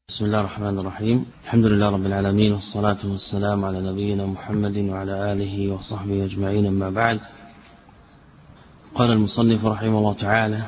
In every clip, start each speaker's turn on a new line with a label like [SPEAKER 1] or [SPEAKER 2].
[SPEAKER 1] بسم الله الرحمن الرحيم. الحمد لله رب العالمين، والصلاة والسلام على نبينا محمد وعلى آله وصحبه أجمعين، أما بعد. قال المصنف رحمه الله تعالى: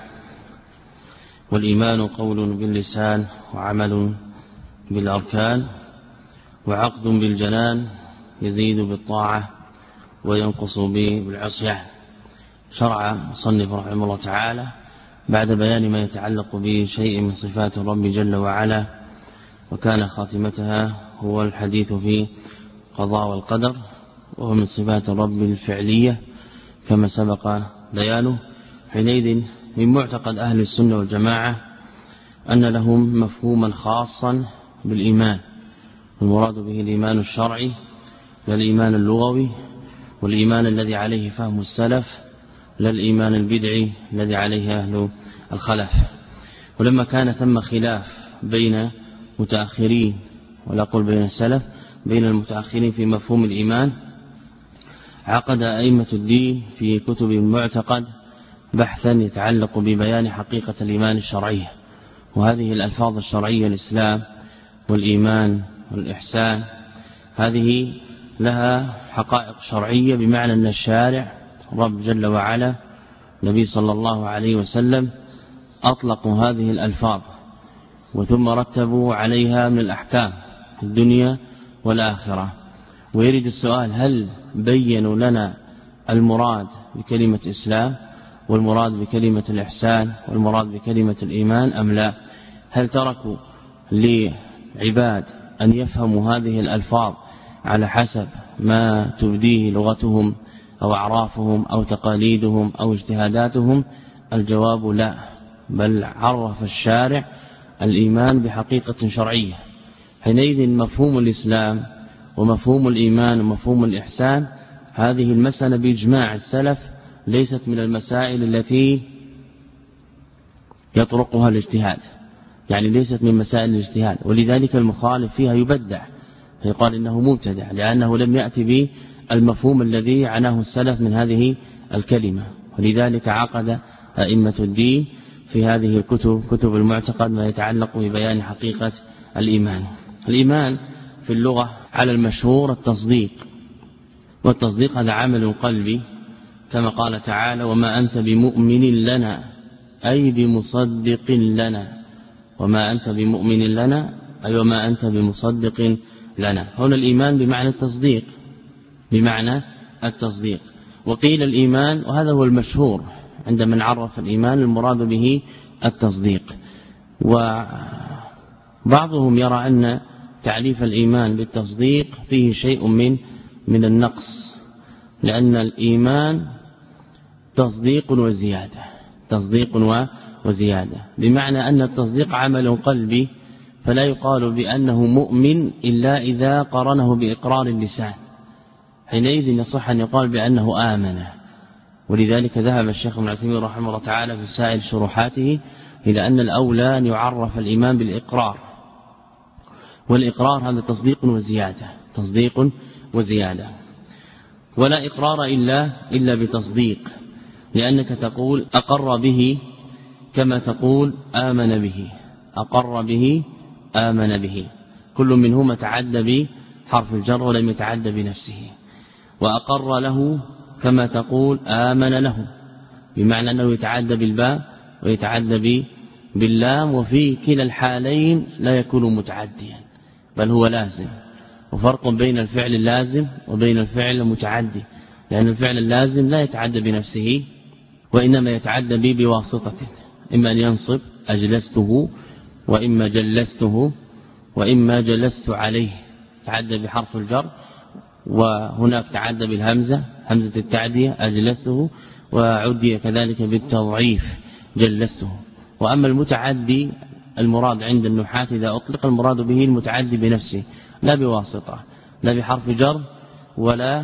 [SPEAKER 1] والإيمان قول باللسان وعمل بالأركان وعقد بالجنان، يزيد بالطاعة وينقص بالعصيان. شرع المصنف رحمه الله تعالى بعد بيان ما يتعلق بشيء من صفات الرب جل وعلا، وكان خاتمتها هو الحديث في قضاء والقدر، وهو من صفات الرب الفعلية كما سبق بيانه. حينئذ من معتقد أهل السنة والجماعة أن لهم مفهوما خاصا بالإيمان، المراد به الإيمان الشرعي لا الإيمان اللغوي، والإيمان الذي عليه فهم السلف لا الإيمان البدعي الذي عليه أهل الخلف. ولما كان ثم خلاف بين متأخرين، ولا أقول بين السلف، بين المتأخرين في مفهوم الإيمان، عقد أئمة الدين في كتب المعتقد بحثا يتعلق ببيان حقيقة الإيمان الشرعية. وهذه الألفاظ الشرعية، الإسلام والإيمان والإحسان، هذه لها حقائق شرعية، بمعنى أن الشارع رب جل وعلا النبي صلى الله عليه وسلم أطلقوا هذه الألفاظ وثم رتبوا عليها من الأحكام في الدنيا والآخرة. ويريد السؤال: هل بينوا لنا المراد بكلمة إسلام والمراد بكلمة الإحسان والمراد بكلمة الإيمان أم لا؟ هل تركوا لعباد أن يفهموا هذه الألفاظ على حسب ما تبديه لغتهم أو أعرافهم أو تقاليدهم أو اجتهاداتهم؟ الجواب لا، بل عرف الشارع الإيمان بحقيقة شرعية. حينئذ مفهوم الإسلام ومفهوم الإيمان ومفهوم الإحسان، هذه المسألة بإجماع السلف ليست من المسائل التي يطرقها الاجتهاد، يعني ليست من مسائل الاجتهاد، ولذلك المخالف فيها يبدع، فيقال إنه مبتدع لأنه لم يأتي بالمفهوم الذي عناه السلف من هذه الكلمة. ولذلك عقد أئمة الدين في هذه الكتب، كتب المعتقد، ما يتعلق ببيان حقيقة الإيمان. الإيمان في اللغة على المشهور التصديق، والتصديق هذا عمل قلبي، كما قال تعالى: وما أنت بمؤمن لنا، أي بمصدق لنا. وما أنت بمؤمن لنا أي وما أنت بمصدق لنا. هنا الإيمان بمعنى التصديق، بمعنى التصديق. وقيل الإيمان، وهذا هو المشهور عند من عرف الإيمان، المراد به التصديق. وبعضهم يرى أن تعريف الإيمان بالتصديق فيه شيء من النقص، لأن الإيمان تصديق وزيادة، تصديق وزيادة، بمعنى أن التصديق عمل قلبي، فلا يقال بأنه مؤمن إلا إذا قرنه بإقرار اللسان، حينئذ يصح أن يقال بأنه آمن. ولذلك ذهب الشيخ ابن عثيمين رحمه الله تعالى في سائر شروحاته إلى أن الأولى أن يعرف الإيمان بالإقرار، والإقرار هذا تصديق وزيادة، تصديق وزيادة، ولا إقرار إلا بتصديق، لأنك تقول أقر به كما تقول آمن به، أقر به آمن به، كل منهما تعدى بحرف الجر ولم يتعدى بنفسه. وأقر له كما تقول آمن له، بمعنى أنه يتعدى بالباء ويتعدى باللام، وفي كلا الحالين لا يكون متعديا بل هو لازم. وفرق بين الفعل اللازم وبين الفعل المتعدي، لأن الفعل اللازم لا يتعدى بنفسه وإنما يتعدى به بواسطة، إما أن ينصب أجلسته، وإما جلسته، وإما جلست عليه، تعدى بحرف الجر. وهناك تعدى بالهمزة، همزة التعدية أجلسه، وعدي كذلك بالتضعيف جلسه. وأما المتعدي المراد عند النحاة إذا أطلق، المراد به المتعدي بنفسه، لا بواسطة، لا بحرف جر ولا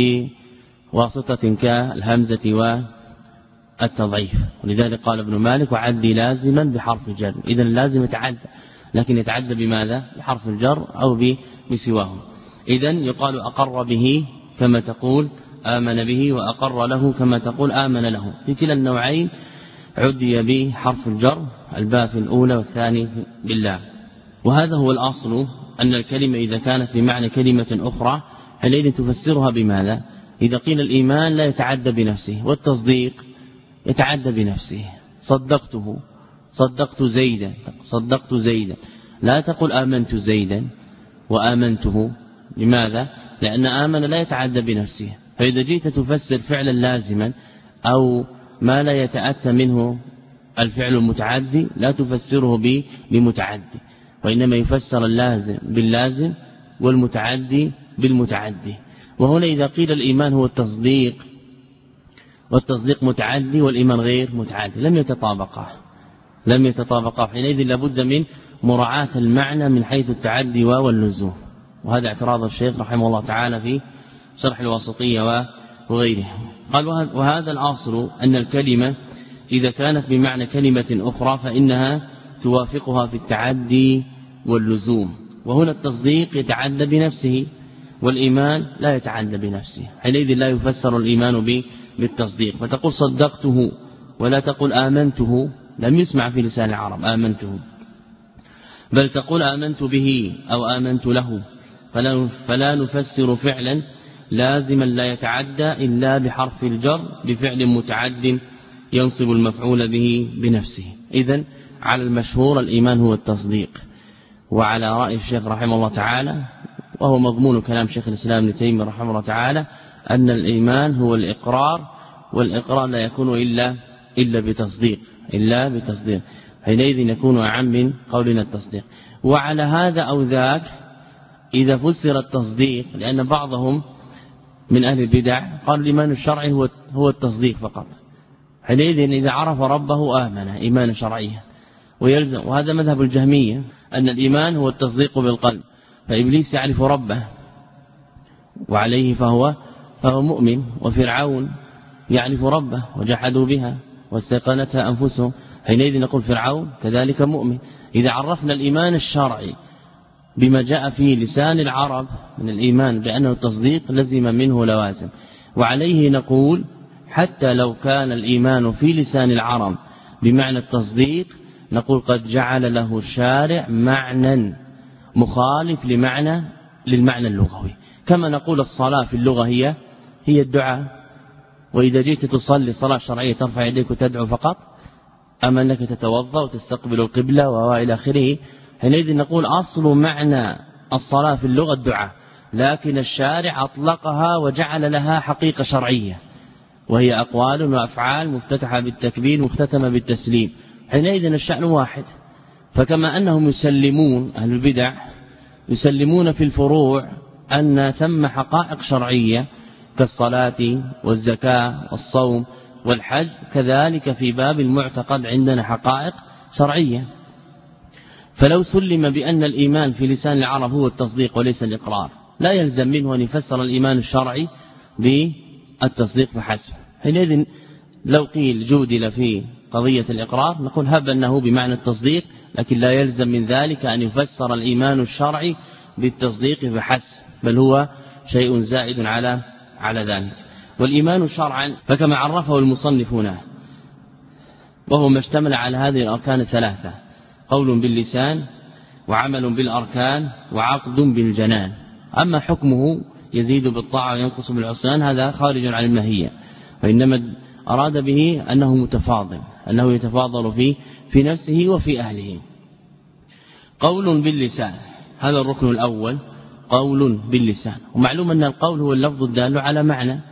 [SPEAKER 1] بواسطة كالهمزة والتضعيف. ولذلك قال ابن مالك: وعدي لازما بحرف جر. إذن اللازم يتعدى، لكن يتعدى بماذا؟ بحرف الجر أو بسواه. إذن يقال أقر به كما تقول آمن به، وأقر له كما تقول آمن له. في كلا النوعين عدي به حرف الجر، الباء في الأولى والثاني بالله. وهذا هو الأصل أن الكلمة إذا كانت بمعنى كلمة أخرى حينئذ تفسرها بماذا؟ إذا قيل الإيمان لا يتعدى بنفسه والتصديق يتعدى بنفسه. صدقته، صدقت زيدا، لا تقل آمنت زيدا وآمنته. لماذا؟ لأن آمن لا يتعدى بنفسه، فإذا جئت تفسر فعلا لازما أو ما لا يتأتى منه الفعل المتعدي لا تفسره بمتعدي، وإنما يفسر اللازم باللازم والمتعدي بالمتعدي. وهنا إذا قيل الإيمان هو التصديق والتصديق متعدي والإيمان غير متعدي لم يتطابقا، حينئذ لابد من مراعاة المعنى من حيث التعدي واللزوم. وهذا اعتراض الشيخ رحمه الله تعالى في شرح الواسطية وغيره. قال وهذا الأصل أن الكلمة إذا كانت بمعنى كلمة أخرى فإنها توافقها في التعدي واللزوم. وهنا التصديق يتعدى بنفسه والإيمان لا يتعدى بنفسه، حينئذ لا يفسر الإيمان بالتصديق. فتقول صدقته ولا تقول آمنته، لم يسمع في لسان العرب آمنته، بل تقول آمنت به أو آمنت له. فلا نفسر فعلا لازما لا يتعدى إلا بحرف الجر بفعل متعد ينصب المفعول به بنفسه. إذن على المشهور الإيمان هو التصديق. وعلى رأي الشيخ رحمه الله تعالى، وهو مضمون كلام شيخ الإسلام ابن تيمية رحمه الله تعالى، أن الإيمان هو الإقرار، والإقرار لا يكون إلا بتصديق، حينئذ يكون أعم من قولنا التصديق. وعلى هذا أو ذاك إذا فسر التصديق، لأن بعضهم من أهل البدع قال الإيمان الشرعي هو التصديق فقط، حينئذ إذا عرف ربه آمن إيمان شرعيا ويلزم. وهذا مذهب الجهمية أن الإيمان هو التصديق بالقلب، فإبليس يعرف ربه وعليه فهو مؤمن، وفرعون يعرف ربه وجحدوا بها واستيقنتها أنفسهم، حينئذ نقول فرعون كذلك مؤمن. إذا عرفنا الإيمان الشرعي بما جاء في لسان العرب من الإيمان بأنه التصديق لزم منه لوازم. وعليه نقول حتى لو كان الإيمان في لسان العرب بمعنى التصديق نقول قد جعل له الشارع معنى مخالف للمعنى اللغوي. كما نقول الصلاة في اللغة هي الدعاء، وإذا جئت تصلي صلاة شرعية ترفع يديك وتدعو فقط، أما أنك تتوضأ وتستقبل القبلة وإلى آخره، حينئذ نقول أصل معنى الصلاة في اللغة الدعاء، لكن الشارع أطلقها وجعل لها حقيقة شرعية، وهي أقوال وأفعال مفتتحة بالتكبير مختتمة بالتسليم، حينئذ الشأن واحد. فكما أنهم يسلمون أهل البدع يسلمون في الفروع أن ثم حقائق شرعية كالصلاة والزكاة والصوم والحج، كذلك في باب المعتقد عندنا حقائق شرعية. فلو سلم بأن الإيمان في لسان العرب هو التصديق وليس الإقرار، لا يلزم منه أن يفسر الإيمان الشرعي بالتصديق فحسب. حينئذ لو قيل جودل في قضية الإقرار نقول هب أنه بمعنى التصديق، لكن لا يلزم من ذلك أن يفسر الإيمان الشرعي بالتصديق فحسب، بل هو شيء زائد على ذلك. والإيمان شرعا فكما عرفه المصنفون وهو ما اشتمل على هذه الأركان الثلاثة: قول باللسان وعمل بالأركان وعقد بالجنان. أما حكمه يزيد بالطاعة وينقص بالعصيان هذا خارج عن الماهية، وإنما أراد به أنه متفاضل، أنه يتفاضل في نفسه وفي أهله. قول باللسان هذا الركن الأول، قول باللسان. ومعلوم أن القول هو اللفظ الدال على معنى،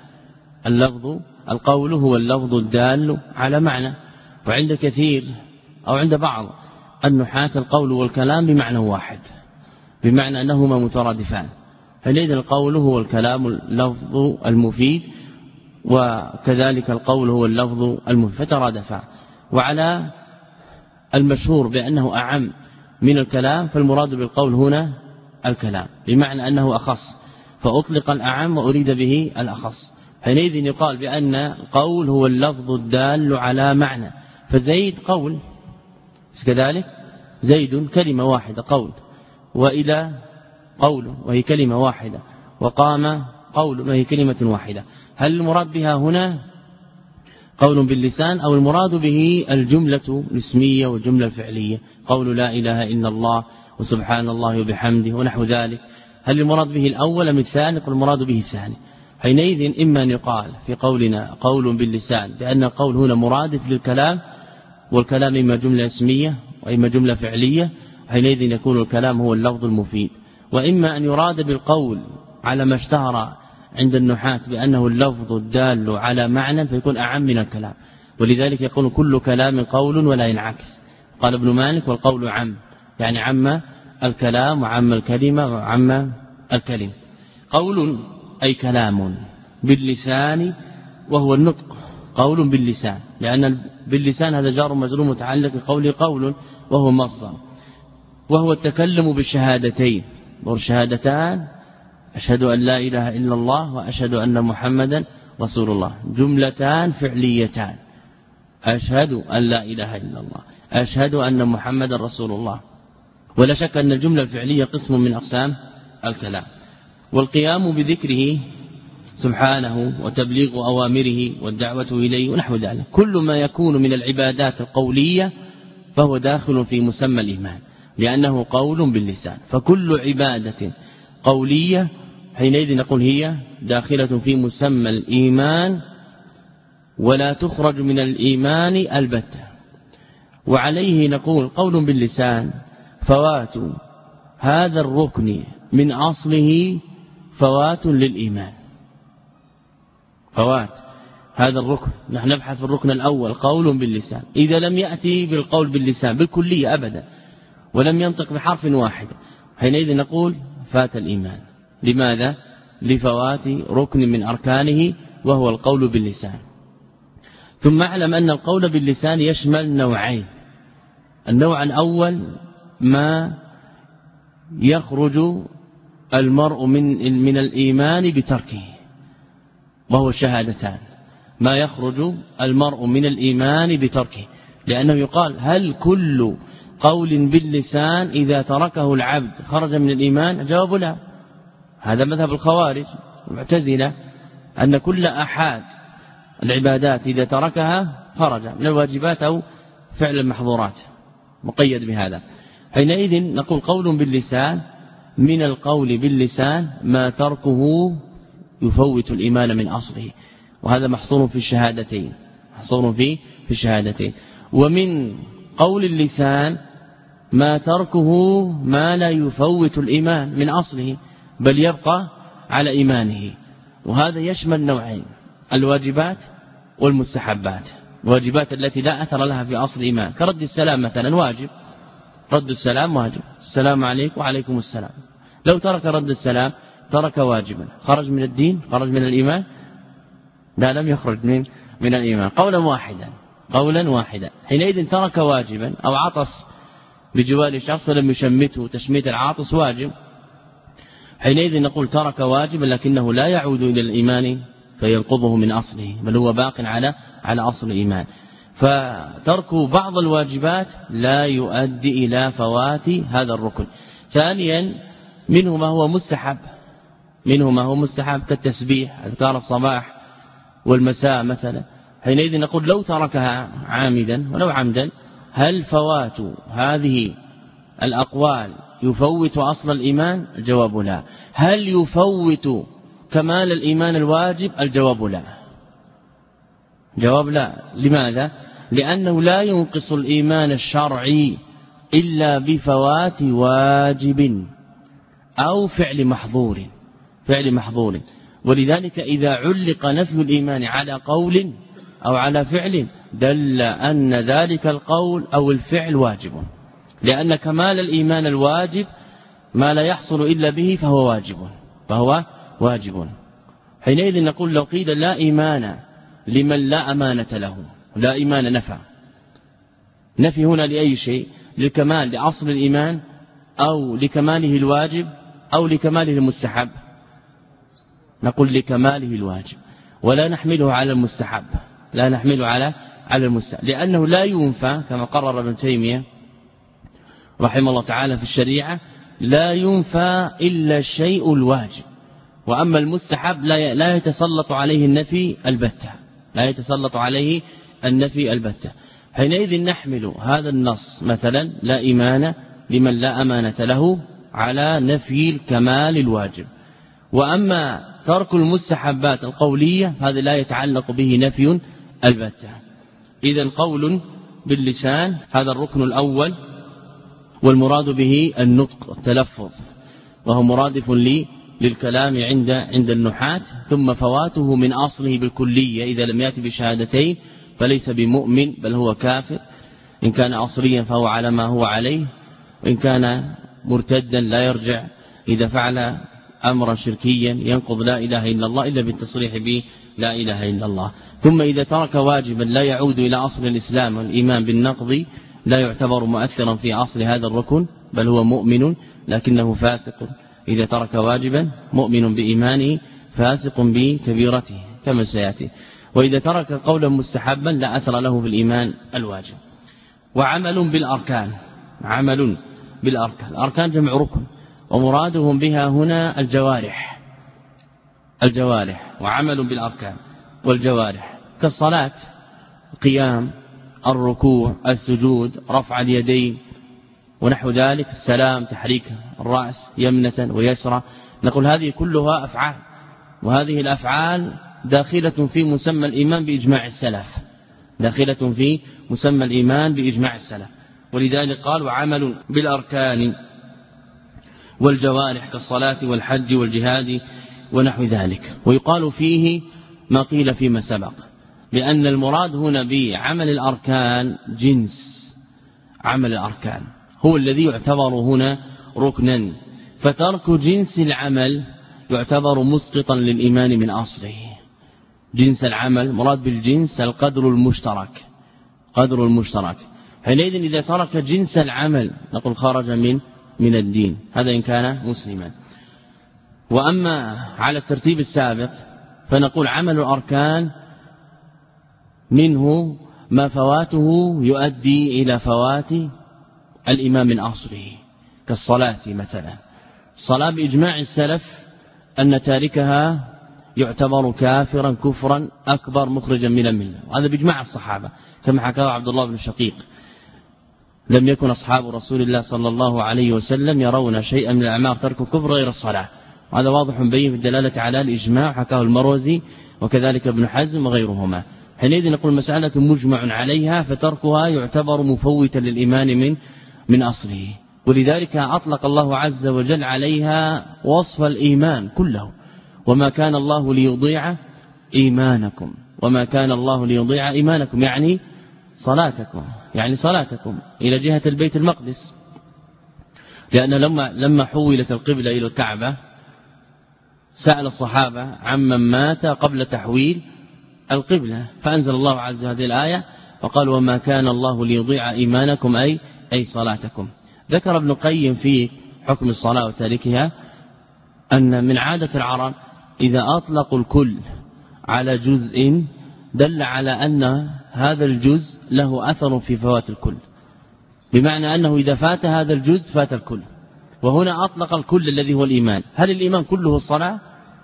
[SPEAKER 1] القول هو اللفظ الدال على معنى. وعند كثير أو عند بعض النحاة القول والكلام بمعنى واحد، بمعنى أنهما مترادفان، فلذا القول هو الكلام اللفظ المفيد، وكذلك القول هو اللفظ المفيد فترادفا. وعلى المشهور بأنه أعم من الكلام فالمراد بالقول هنا الكلام، بمعنى أنه أخص، فأطلق الأعم وأريد به الأخص. حينئذ يقال بأن القول هو اللفظ الدال على معنى، فزيد قول كذلك، زيد كلمة واحدة قول، وإلى قول وهي كلمة واحدة، وقام قول وهي كلمة واحدة. هل المراد بها هنا قول باللسان أو المراد به الجملة الاسمية والجملة الفعلية؟ قول لا إله إلا الله وسبحان الله وبحمده ونحو ذلك. هل المراد به الأول أم الثاني؟ قل المراد به الثاني. حينئذ إما أن يقال في قولنا قول باللسان بأن القول هنا مرادف للكلام، والكلام إما جملة اسمية وإما جملة فعلية، حينئذ يكون الكلام هو اللفظ المفيد. وإما أن يراد بالقول على ما اشتهر عند النحاة بأنه اللفظ الدال على معنى فيكون أعم من الكلام، ولذلك يكون كل كلام قول ولا ينعكس. قال ابن مالك والقول عم، يعني عم الكلام وعم الكلمة وعم الكلمة. قول أي كلام باللسان وهو النطق، قول باللسان، لأن باللسان هذا جار مجرور متعلق بقوله قول وهو مصدر، وهو التكلم بالشهادتين، والشهادتان أشهد أن لا إله إلا الله وأشهد أن محمدا رسول الله، جملتان فعليتان، أشهد أن لا إله إلا الله، أشهد أن محمدا رسول الله. ولا شك أن الجملة الفعلية قسم من أقسام الكلام. والقيام بذكره سبحانه وتبليغ أوامره والدعوة إليه ونحو ذلك، كل ما يكون من العبادات القولية فهو داخل في مسمى الإيمان، لأنه قول باللسان. فكل عبادة قولية حينئذ نقول هي داخلة في مسمى الإيمان ولا تخرج من الإيمان البتة. وعليه نقول قول باللسان فوات هذا الركن من أصله فوات للإيمان، فوات هذا الركن. نحن نبحث في الركن الأول قول باللسان، إذا لم يأتي بالقول باللسان بالكلية أبدا ولم ينطق بحرف واحد حينئذ نقول فات الإيمان. لماذا؟ لفوات ركن من أركانه وهو القول باللسان. ثم اعلم أن القول باللسان يشمل نوعين. النوع الأول ما يخرج المرء من الإيمان بتركه وهو الشهادتان، ما يخرج المرء من الإيمان بتركه، لأنه يقال هل كل قول باللسان إذا تركه العبد خرج من الإيمان؟ جواب لا. هذا مذهب الخوارج المعتزلة، أن كل أحد العبادات إذا تركها خرج من الواجبات أو فعل المحظورات، مقيد بهذا. حينئذ نقول قول باللسان، من القول باللسان ما تركه يفوت الإيمان من أصله، وهذا محصور في الشهادتين، محصور في الشهادتين. ومن قول اللسان ما تركه ما لا يفوت الإيمان من أصله بل يبقى على إيمانه، وهذا يشمل نوعين: الواجبات والمستحبات. الواجبات التي لا أثر لها في أصل الإيمان كرد السلام مثلا واجب، رد السلام واجب، السلام عليكم وعليكم السلام. لو ترك رد السلام ترك واجبا، خرج من الدين، خرج من الإيمان؟ لا، لم يخرج من الإيمان، قولا واحدا. حينئذ ترك واجبا، أو عطس بجوار شخص لم يشمته تشميت العاطس واجب، حينئذ نقول ترك واجبا لكنه لا يعود إلى الإيمان فينقضه من أصله، بل هو باق على أصل الإيمان. فترك بعض الواجبات لا يؤدي إلى فوات هذا الركن. ثانيا منه ما هو مستحب كالتسبيح، أذكار الصباح والمساء مثلا. حينئذ نقول لو تركها عامدا ولو عمدا هل فوات هذه الأقوال يفوت أصل الإيمان؟ الجواب لا. هل يفوت كمال الإيمان الواجب؟ الجواب لا. جواب لا. لماذا؟ لأنه لا ينقص الإيمان الشرعي إلا بفوات واجب أو فعل محظور. ولذلك إذا علق نفي الإيمان على قول أو على فعل دل أن ذلك القول أو الفعل واجب، لأن كمال الإيمان الواجب ما لا يحصل إلا به فهو واجب. حينئذ نقول لو قيل لا إيمان لمن لا أمانة له، لا إيمان نفي هنا لأي شيء؟ للكمال، لأصل الإيمان، أو لكماله الواجب، أو لكماله المستحب؟ نقول لكماله الواجب، ولا نحمله على المستحب، لا نحمله على المستحب، لأنه لا ينفى كما قرر ابن تيمية رحمه الله تعالى في الشريعة، لا ينفى إلا الشيء الواجب، وأما المستحب لا يتسلط عليه النفي البتة، حينئذ نحمل هذا النص مثلا لا إيمان لمن لا أمانة له على نفي الكمال الواجب. وأما ترك المستحبات القولية هذا لا يتعلق به نفي البتة. إذن قول باللسان هذا الركن الأول، والمراد به النطق التلفظ، وهو مرادف للكلام عند النحاة. ثم فواته من أصله بالكلية إذا لم يأتي بشهادتين فليس بمؤمن بل هو كافر، إن كان أصليا فهو على ما هو عليه، وإن كان مرتدا لا يرجع إذا فعل أمرا شركيا ينقض لا إله إلا الله إلا بالتصريح به لا إله إلا الله. ثم إذا ترك واجبا لا يعود إلى أصل الإسلام والإيمان بالنقض لا يعتبر مؤثرا في أصل هذا الركن بل هو مؤمن لكنه فاسق. إذا ترك واجبا مؤمن بإيمانه فاسق بكبيرته كما سيأتي. وإذا ترك قولا مستحبا لا أثر له في الإيمان الواجب. وعمل بالأركان، عمل بالأركان، الأركان جمع ركن ومرادهم بها هنا الجوارح وعمل بالأركان والجوارح كالصلاة، قيام، الركوع، السجود، رفع اليدين ونحو ذلك، السلام، تحريك الرأس يمنة ويسرى. نقول هذه كلها أفعال، وهذه الأفعال داخلة في مسمى الإيمان بإجماع السلف، داخلة في مسمى الإيمان بإجماع السلف. ولذلك قال وعمل بالأركان والجوارح كالصلاة والحج والجهاد ونحو ذلك. ويقال فيه ما قيل فيما سبق، لأن المراد هنا بعمل الأركان جنس عمل الأركان هو الذي يعتبر هنا ركنا، فترك جنس العمل يعتبر مسقطا للإيمان من أصله. جنس العمل مراد بالجنس القدر المشترك، قدر المشترك. حينئذ إذا ترك جنس العمل نقول خرج من الدين، هذا إن كان مسلما. وأما على الترتيب السابق فنقول عمل الأركان منه ما فواته يؤدي إلى فوات الإيمان من أصله، كالصلاة مثلا. الصلاة بإجماع السلف أن تاركها يعتبر كافرا كفرا أكبر مخرجا من الملة، وهذا بإجماع الصحابة كما حكاه عبد الله بن شقيق. لم يكن أصحاب رسول الله صلى الله عليه وسلم يرون شيئا من الأعمال ترك الكفر غير الصلاة، وهذا واضح بين في الدلالة على الإجماع، حكاه المروزي وكذلك ابن حزم وغيرهما. حينئذ نقول مسألة مجمع عليها فتركها يعتبر مفوتا للإيمان من أصله. ولذلك أطلق الله عز وجل عليها وصف الإيمان كله، وما كان الله ليضيع إيمانكم، وما كان الله ليضيع إيمانكم يعني صلاتكم، يعني صلاتكم إلى جهة البيت المقدس. لأن لما حولت القبلة إلى الكعبة سأل الصحابة عمن مات قبل تحويل القبلة، فأنزل الله عز وجل هذه الآية وقال وما كان الله ليضيع إيمانكم أي صلاتكم. ذكر ابن القيم في حكم الصلاة وتاركها أن من عادة العرب إذا أطلقوا الكل على جزء دل على أن هذا الجزء له أثر في فوات الكل، بمعنى أنه إذا فات هذا الجزء فات الكل. وهنا أطلق الكل الذي هو الإيمان. هل الإيمان كله الصلاة؟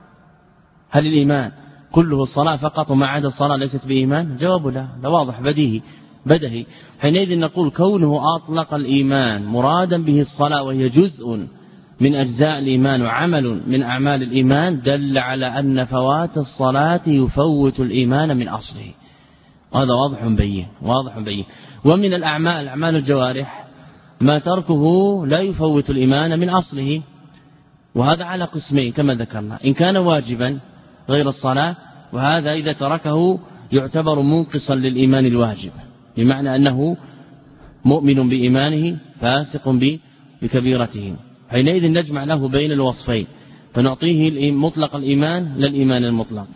[SPEAKER 1] هل الإيمان كله الصلاة فقط وما عدا الصلاة ليست بإيمان؟ جواب لا، ده واضح بدهي. حينئذ نقول كونه أطلق الإيمان مرادا به الصلاة وهي جزء من أجزاء الإيمان وعمل من أعمال الإيمان دل على أن فوات الصلاة يفوت الإيمان من أصله، هذا واضح بين. ومن الأعمال أعمال الجوارح ما تركه لا يفوت الإيمان من أصله، وهذا على قسمين كما ذكرنا، إن كان واجبا غير الصلاة، وهذا إذا تركه يعتبر منقصا للإيمان الواجب، بمعنى أنه مؤمن بإيمانه فاسق بكبيرته. حينئذ نجمع له بين الوصفين فنعطيه مطلق الإيمان للإيمان المطلق،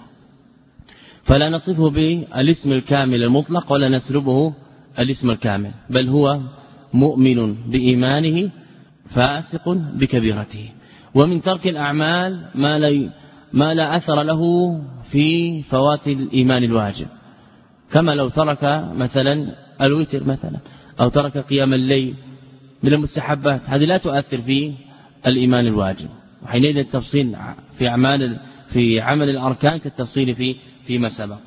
[SPEAKER 1] فلا نصفه بالاسم الكامل المطلق ولا نسلبه الاسم الكامل، بل هو مؤمن بإيمانه فاسق بكبيرته. ومن ترك الأعمال ما لا أثر له في فوات الإيمان الواجب، كما لو ترك مثلا الوتر مثلا أو ترك قيام الليل من المستحبات، هذه لا تؤثر في الإيمان الواجب. وحينئذ التفصيل في عمل الأركان كالتفصيل فيما سبق.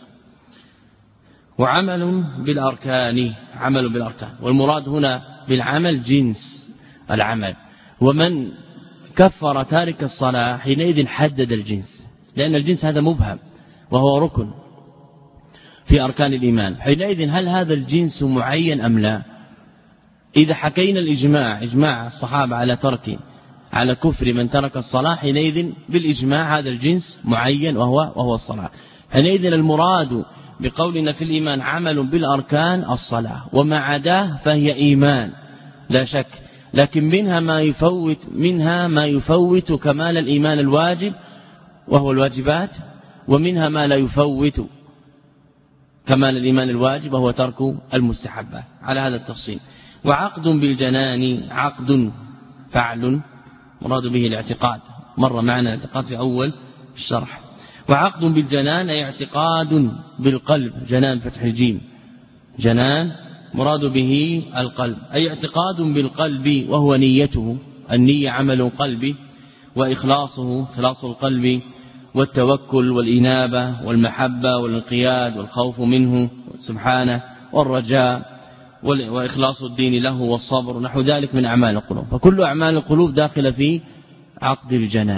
[SPEAKER 1] وعمل بالأركان، عمل بالأركان، والمراد هنا بالعمل جنس العمل. ومن كفر تارك الصلاة حينئذ حدد الجنس، لأن الجنس هذا مبهم وهو ركن في أركان الإيمان. حينئذ هل هذا الجنس معين أم لا؟ إذا حكينا إجماع الصحابة على كفر من ترك الصلاة، حينئذ بالإجماع هذا الجنس معين وهو الصلاة. حينئذ المراد بقولنا في الإيمان عمل بالأركان الصلاة، وما عداه فهي إيمان لا شك، لكن منها ما يفوت كمال الإيمان الواجب وهو الواجبات، ومنها ما لا يفوت كمال الإيمان الواجب وهو ترك المستحبات، على هذا التفصيل. وعقد بالجنان عقد فعل مراد به الاعتقاد، مر معنا الاعتقاد في أول الشرح. وعقد بالجنان أي اعتقاد بالقلب، جنان فتح الجيم، جنان مراد به القلب، أي اعتقاد بالقلب وهو نيته، النية عمل قلبي، وإخلاصه خلاص القلب، والتوكل والإنابة والمحبة والانقياد والخوف منه سبحانه، والرجاء وإخلاص الدين له، والصبر، نحو ذلك من أعمال القلوب. فكل أعمال القلوب داخل في عقد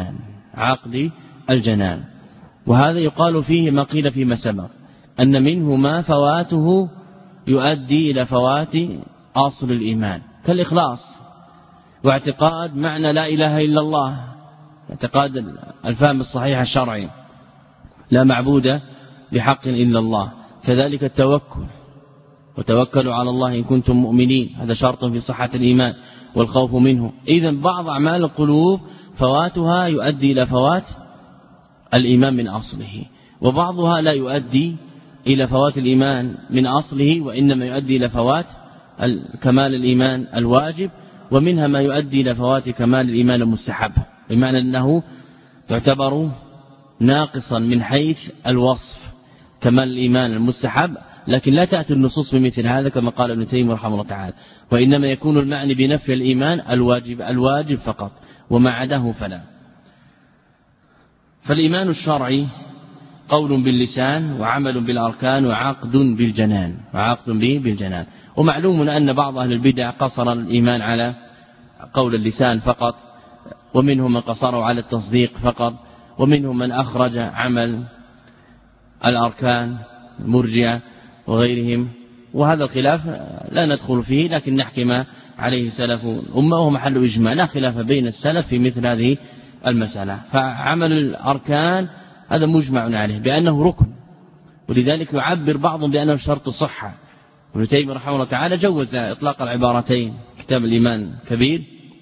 [SPEAKER 1] الجنان. وهذا يقال فيه ما قيل فيما سبق، أن منه ما فواته يؤدي إلى فوات أصل الإيمان، كالإخلاص واعتقاد معنى لا إله إلا الله، اعتقاد الفهم الصحيح الشرعي لا معبود بحق إلا الله. كذلك التوكل، وتوكلوا على الله إن كنتم مؤمنين، هذا شرط في صحة الإيمان، والخوف منه. إذن بعض أعمال القلوب فواتها يؤدي إلى فوات الإيمان من أصله، وبعضها لا يؤدي إلى فوات الإيمان من أصله، وإنما يؤدي إلى فوات كمال الإيمان الواجب، ومنها ما يؤدي إلى فوات كمال الإيمان المستحب، بمعنى أنه يعتبر ناقصا من حيث الوصف كمال الإيمان المستحب، لكن لا تأتي النصوص بمثل هذا كما قال ابن تيمية رحمه الله تعالى، وإنما يكون المعنى بنفي الإيمان الواجب فقط، وما عداه فلا. فالإيمان الشرعي قول باللسان، وعمل بالأركان، وعقد بالجنان. ومعلوم أن بعض أهل البدع قصر الإيمان على قول اللسان فقط، ومنهم من قصره على التصديق فقط، ومنهم من أخرج عمل الأركان، المرجئة وغيرهم. وهذا الخلاف لا ندخل فيه، لكن نحكي ما عليه سلف الأمة، وهو محل إجماع، لا خلاف بين السلف في مثل هذه المسألة. فعمل الأركان هذا مجمع عليه بأنه ركن، ولذلك يعبر بعضهم بأنه شرط صحة. ابن تيمية رحمه الله تعالى جوز إطلاق العبارتين، كتاب الإيمان كبير،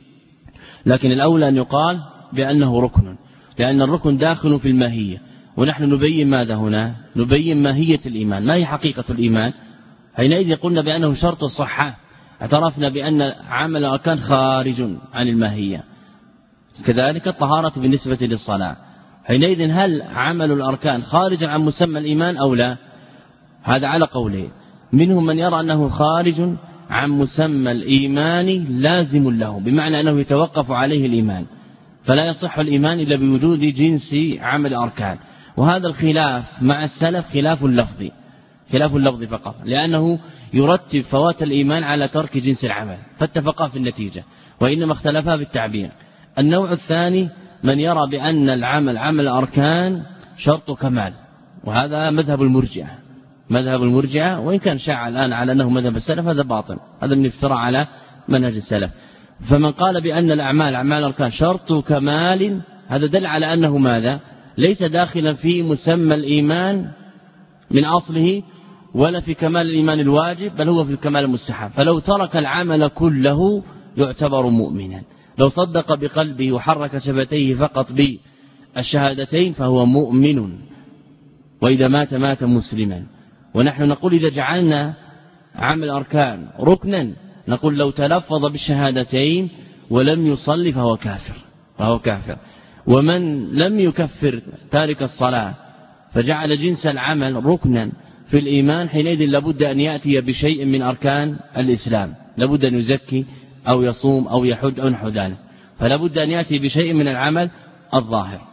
[SPEAKER 1] لكن الأولى أن يقال بأنه ركن، لأن الركن داخل في الماهية، ونحن نبين ماذا هنا؟ نبين ماهية الإيمان، ما هي حقيقة الإيمان. حينئذ قلنا بأنه شرط الصحة، اعترفنا بأن عمل الأركان خارج عن الماهية، كذلك الطهارة بالنسبة للصلاة. حينئذ هل عمل الأركان خارج عن مسمى الإيمان أو لا؟ هذا على قولين، منهم من يرى أنه خارج عن مسمى الإيمان لازم له، بمعنى أنه يتوقف عليه الإيمان، فلا يصح الإيمان إلا بوجود جنس عمل أركان. وهذا الخلاف مع السلف خلاف اللفظ فقط، لأنه يرتب فوات الإيمان على ترك جنس العمل، فاتفقا في النتيجة، وإنما اختلفا في التعبير. النوع الثاني من يرى بأن العمل عمل أركان شرط كمال، وهذا مذهب المرجئة، وإن كان شاع الآن على أنه مذهب السلف، هذا باطل، هذا من افتراء على منهج السلف. فمن قال بأن الأعمال أعمال أركان شرط كمال، هذا دل على أنه ماذا؟ ليس داخلا في مسمى الإيمان من أصله، ولا في كمال الإيمان الواجب، بل هو في الكمال المستحب. فلو ترك العمل كله يعتبر مؤمنا، لو صدق بقلبه وحرك شفتيه فقط بالشهادتين فهو مؤمن، وإذا مات مسلما. ونحن نقول إذا جعلنا عمل أركان ركنا، نقول لو تلفظ بالشهادتين ولم يصلي فهو كافر. ومن لم يكفر تارك الصلاة فجعل جنس العمل ركنا في الإيمان، حينئذ لابد أن يأتي بشيء من أركان الإسلام، لابد أن يزكي أو يصوم أو يحج أو نحو ذلك، فلابد أن يأتي بشيء من العمل الظاهر.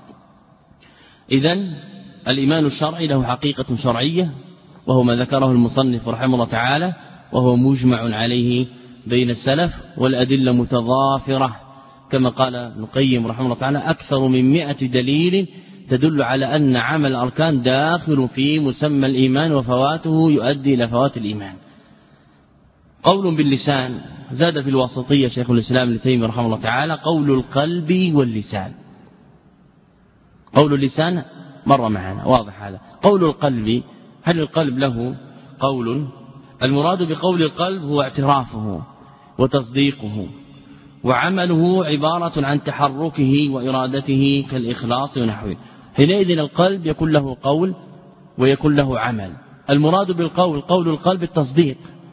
[SPEAKER 1] إذن الإيمان الشرعي له حقيقة شرعية، وهو ما ذكره المصنف رحمه الله تعالى، وهو مجمع عليه بين السلف، والأدلة متضافرة كما قال ابن القيم رحمه الله تعالى أكثر من 100 دليل تدل على أن عمل الأركان داخل في مسمى الإيمان، وفواته يؤدي إلى فوات الإيمان. قول باللسان، زاد في الواسطية شيخ الإسلام ابن تيمية رحمه الله تعالى قول القلب واللسان. قول اللسان مر معنا واضح هذا. قول القلب، هل القلب له قول؟ المراد بقول القلب هو اعترافه وتصديقه، وعمله عبارة عن تحركه وإرادته كالإخلاص ونحوه. حينئذ القلب يكون له قول ويكون له عمل. المراد بالقول قول القلب التصديق،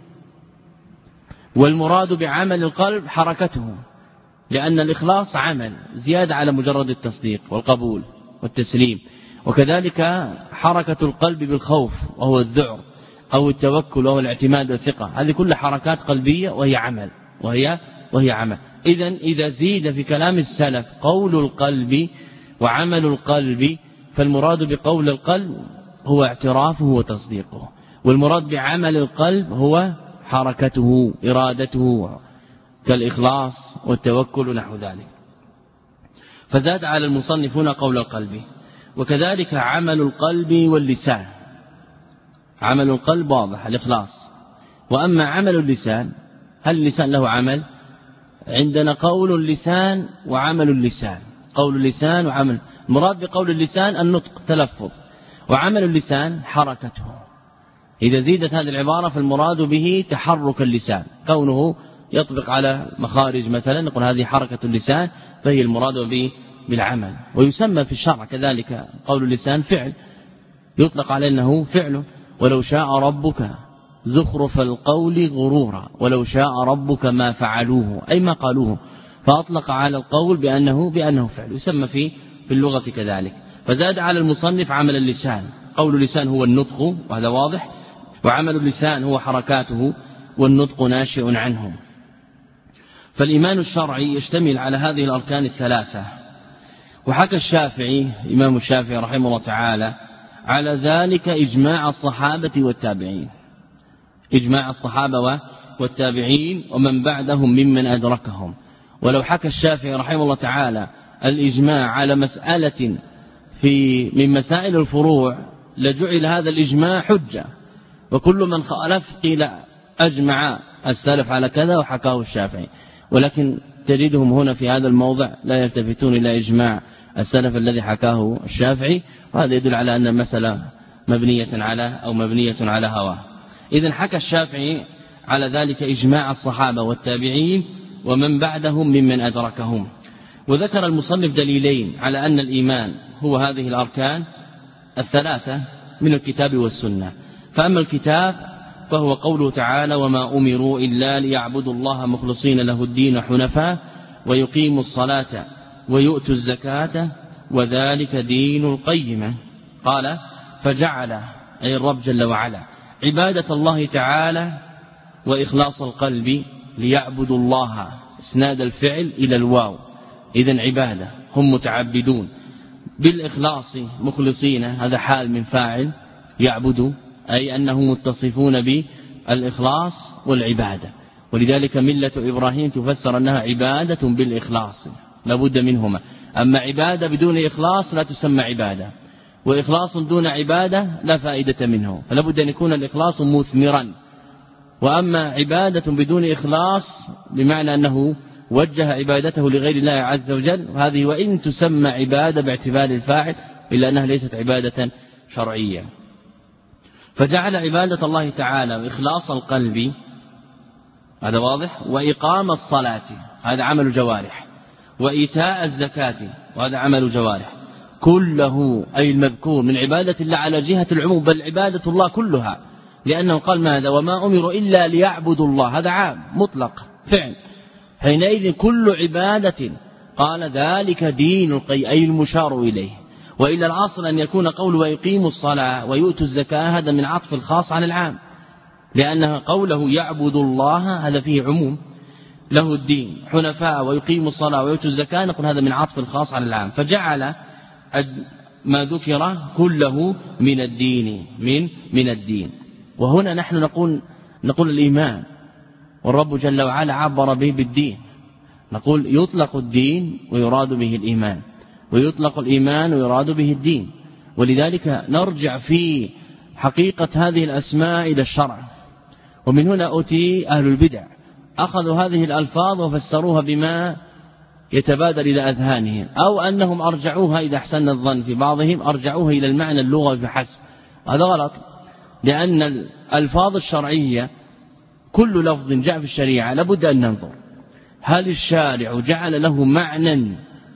[SPEAKER 1] والمراد بعمل القلب حركته، لأن الإخلاص عمل زيادة على مجرد التصديق والقبول والتسليم. وكذلك حركة القلب بالخوف وهو الذعر، أو التوكل وهو الاعتماد والثقة، هذه كل حركات قلبية وهي عمل وهي عمل. إذا زيد في كلام السلف قول القلب وعمل القلب، فالمراد بقول القلب هو اعترافه وتصديقه، والمراد بعمل القلب هو حركته إرادته كالإخلاص والتوكل نحو ذلك. فزاد على المصنف هنا قول القلب، وكذلك عمل القلب واللسان. عمل القلب واضح الإخلاص، وأما عمل اللسان، هل اللسان له عمل؟ عندنا قول اللسان وعمل اللسان. قول اللسان وعمل، المراد بقول اللسان النطق تلفظ، وعمل اللسان حركته. إذا زيدت هذه العبارة فالمراد به تحرك اللسان، كونه يطبق على مخارج مثلا، نقول هذه حركة اللسان، فهي المراد به بالعمل. ويسمى في الشرع كذلك قول اللسان فعل، يطلق عليه أنه فعل. ولو شاء ربك زخرف القول غرورا ولو شاء ربك ما فعلوه، أي ما قالوه، فأطلق على القول بأنه فعل، يسمى في اللغة كذلك. فزاد على المصنف عمل اللسان. قول اللسان هو النطق، وهذا واضح، وعمل اللسان هو حركاته، والنطق ناشئ عنه. فالإيمان الشرعي يشتمل على هذه الأركان الثلاثة. وحكى الشافعي إمام الشافعي رحمه الله تعالى على ذلك إجماع الصحابة والتابعين، إجماع الصحابة والتابعين ومن بعدهم ممن أدركهم. ولو حكى الشافعي رحمه الله تعالى الإجماع على مسألة من مسائل الفروع لجعل هذا الإجماع حجة، وكل من خالف قيل أجمع السلف على كذا وحكاه الشافعي. ولكن تجدهم هنا في هذا الموضع لا يلتفتون إلى إجماع السلف الذي حكاه الشافعي، وهذا يدل على أن المسألة مبنية على هواه. إذن حكى الشافعي على ذلك إجماع الصحابة والتابعين ومن بعدهم ممن أدركهم. وذكر المصنف دليلين على أن الإيمان هو هذه الأركان الثلاثة من الكتاب والسنة. فأما الكتاب فهو قوله تعالى وما أمروا إلا ليعبدوا الله مخلصين له الدين حنفاء ويقيموا الصلاة ويؤتوا الزكاة وذلك دين القيمة. قال فجعل أي الرب جل وعلا عبادة الله تعالى وإخلاص القلب ليعبدوا الله، اسناد الفعل إلى الواو، إذن عبادة هم متعبدون، بالإخلاص مخلصين هذا حال من فاعل يعبدوا، أي أنهم متصفون بالإخلاص والعبادة. ولذلك ملة إبراهيم تفسر أنها عبادة بالإخلاص، لابد منهما. أما عبادة بدون إخلاص لا تسمى عبادة، وإخلاص دون عبادة لا فائدة منه، فلابد أن يكون الإخلاص مثمرا. وأما عبادة بدون إخلاص بمعنى أنه وجه عبادته لغير الله عز وجل، وهذه وإن تسمى عبادة باعتبار الفاعل إلا أنها ليست عبادة شرعية. فجعل عبادة الله تعالى وإخلاص القلب، هذا واضح، وإقام الصلاة هذا عمل جوارح، وإيتاء الزكاة وهذا عمل جوارح، كله أي المذكور من عبادة الله على جهة العموم، بل عبادة الله كلها، لأنه قال ماذا وما أمروا إلا ليعبدوا الله، هذا عام مطلق فعل. حينئذ كل عبادة قال ذلك دين القيم أي المشار إليه. وإلى الأصل أن يكون قول ويقيموا الصلاة ويؤتوا الزكاة هذا من عطف الخاص عن العام، لأنها قوله يعبد الله هذا فيه عموم، له الدين حنفاء ويقيموا الصلاة ويؤتوا الزكاة، نقول هذا من عطف الخاص عن العام، فجعل ما ذكر كله من الدين من الدين. وهنا نحن نقول الإيمان والرب جل وعلا عبر به بالدين. نقول يطلق الدين ويراد به الإيمان، ويطلق الإيمان ويراد به الدين. ولذلك نرجع في حقيقة هذه الأسماء إلى الشرع. ومن هنا أتي أهل البدع أخذوا هذه الألفاظ وفسروها بما يتبادر إلى أذهانهم، أو أنهم أرجعوها إذا أحسن الظن في بعضهم أرجعوها إلى المعنى اللغوي فحسب. هذا غلط، لأن الألفاظ الشرعية كل لفظ جاء في الشريعة لابد أن ننظر هل الشارع جعل له معنى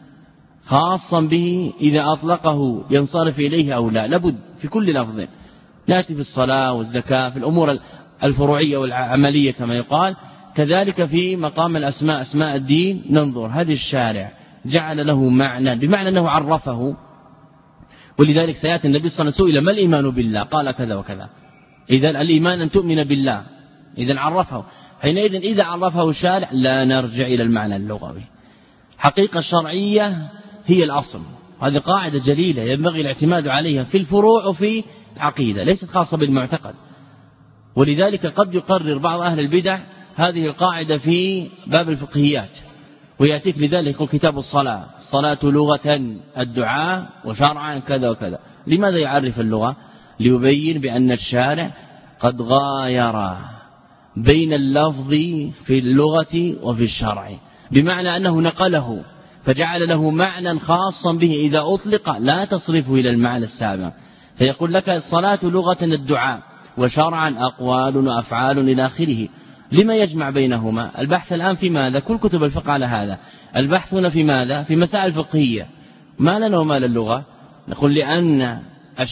[SPEAKER 1] خاصا به إذا أطلقه ينصرف إليه أو لا. لابد في كل لفظ، نأتي في الصلاة والزكاة في الأمور الفروعية والعملية كما يقال، كذلك في مقام الأسماء أسماء الدين ننظر هل الشارع جعل له معنى بمعنى أنه عرفه. ولذلك سيأتي النبي صلى الله عليه وسلم سئل ما الإيمان بالله قال كذا وكذا. إذن الإيمان أن تؤمن بالله، إذن عرفه. حينئذ إذا عرفه الشارع لا نرجع إلى المعنى اللغوي. حقيقة الشرعية هي الأصل، هذه قاعدة جليلة ينبغي الاعتماد عليها في الفروع وفي العقيدة، ليست خاصة بالمعتقد. ولذلك قد يقرر بعض أهل البدع هذه القاعدة في باب الفقهيات، ويأتيك لذلك يقول كتاب الصلاة لغة الدعاء وشرعا كذا وكذا. لماذا يعرف اللغة؟ ليبين بأن الشارع قد غاير بين اللفظ في اللغة وفي الشرع، بمعنى أنه نقله فجعل له معنى خاصا به إذا أطلق لا تصرفه إلى المعنى السابق. فيقول لك الصلاة لغة الدعاء وشرعا أقوال وأفعال إلى آخره. لما يجمع بينهما؟ البحث الآن في ماذا؟ كل كتب الفقه على هذا. البحث هنا في ماذا؟ في مسائل فقهية. ما لنا وما للغة؟ نقول لأن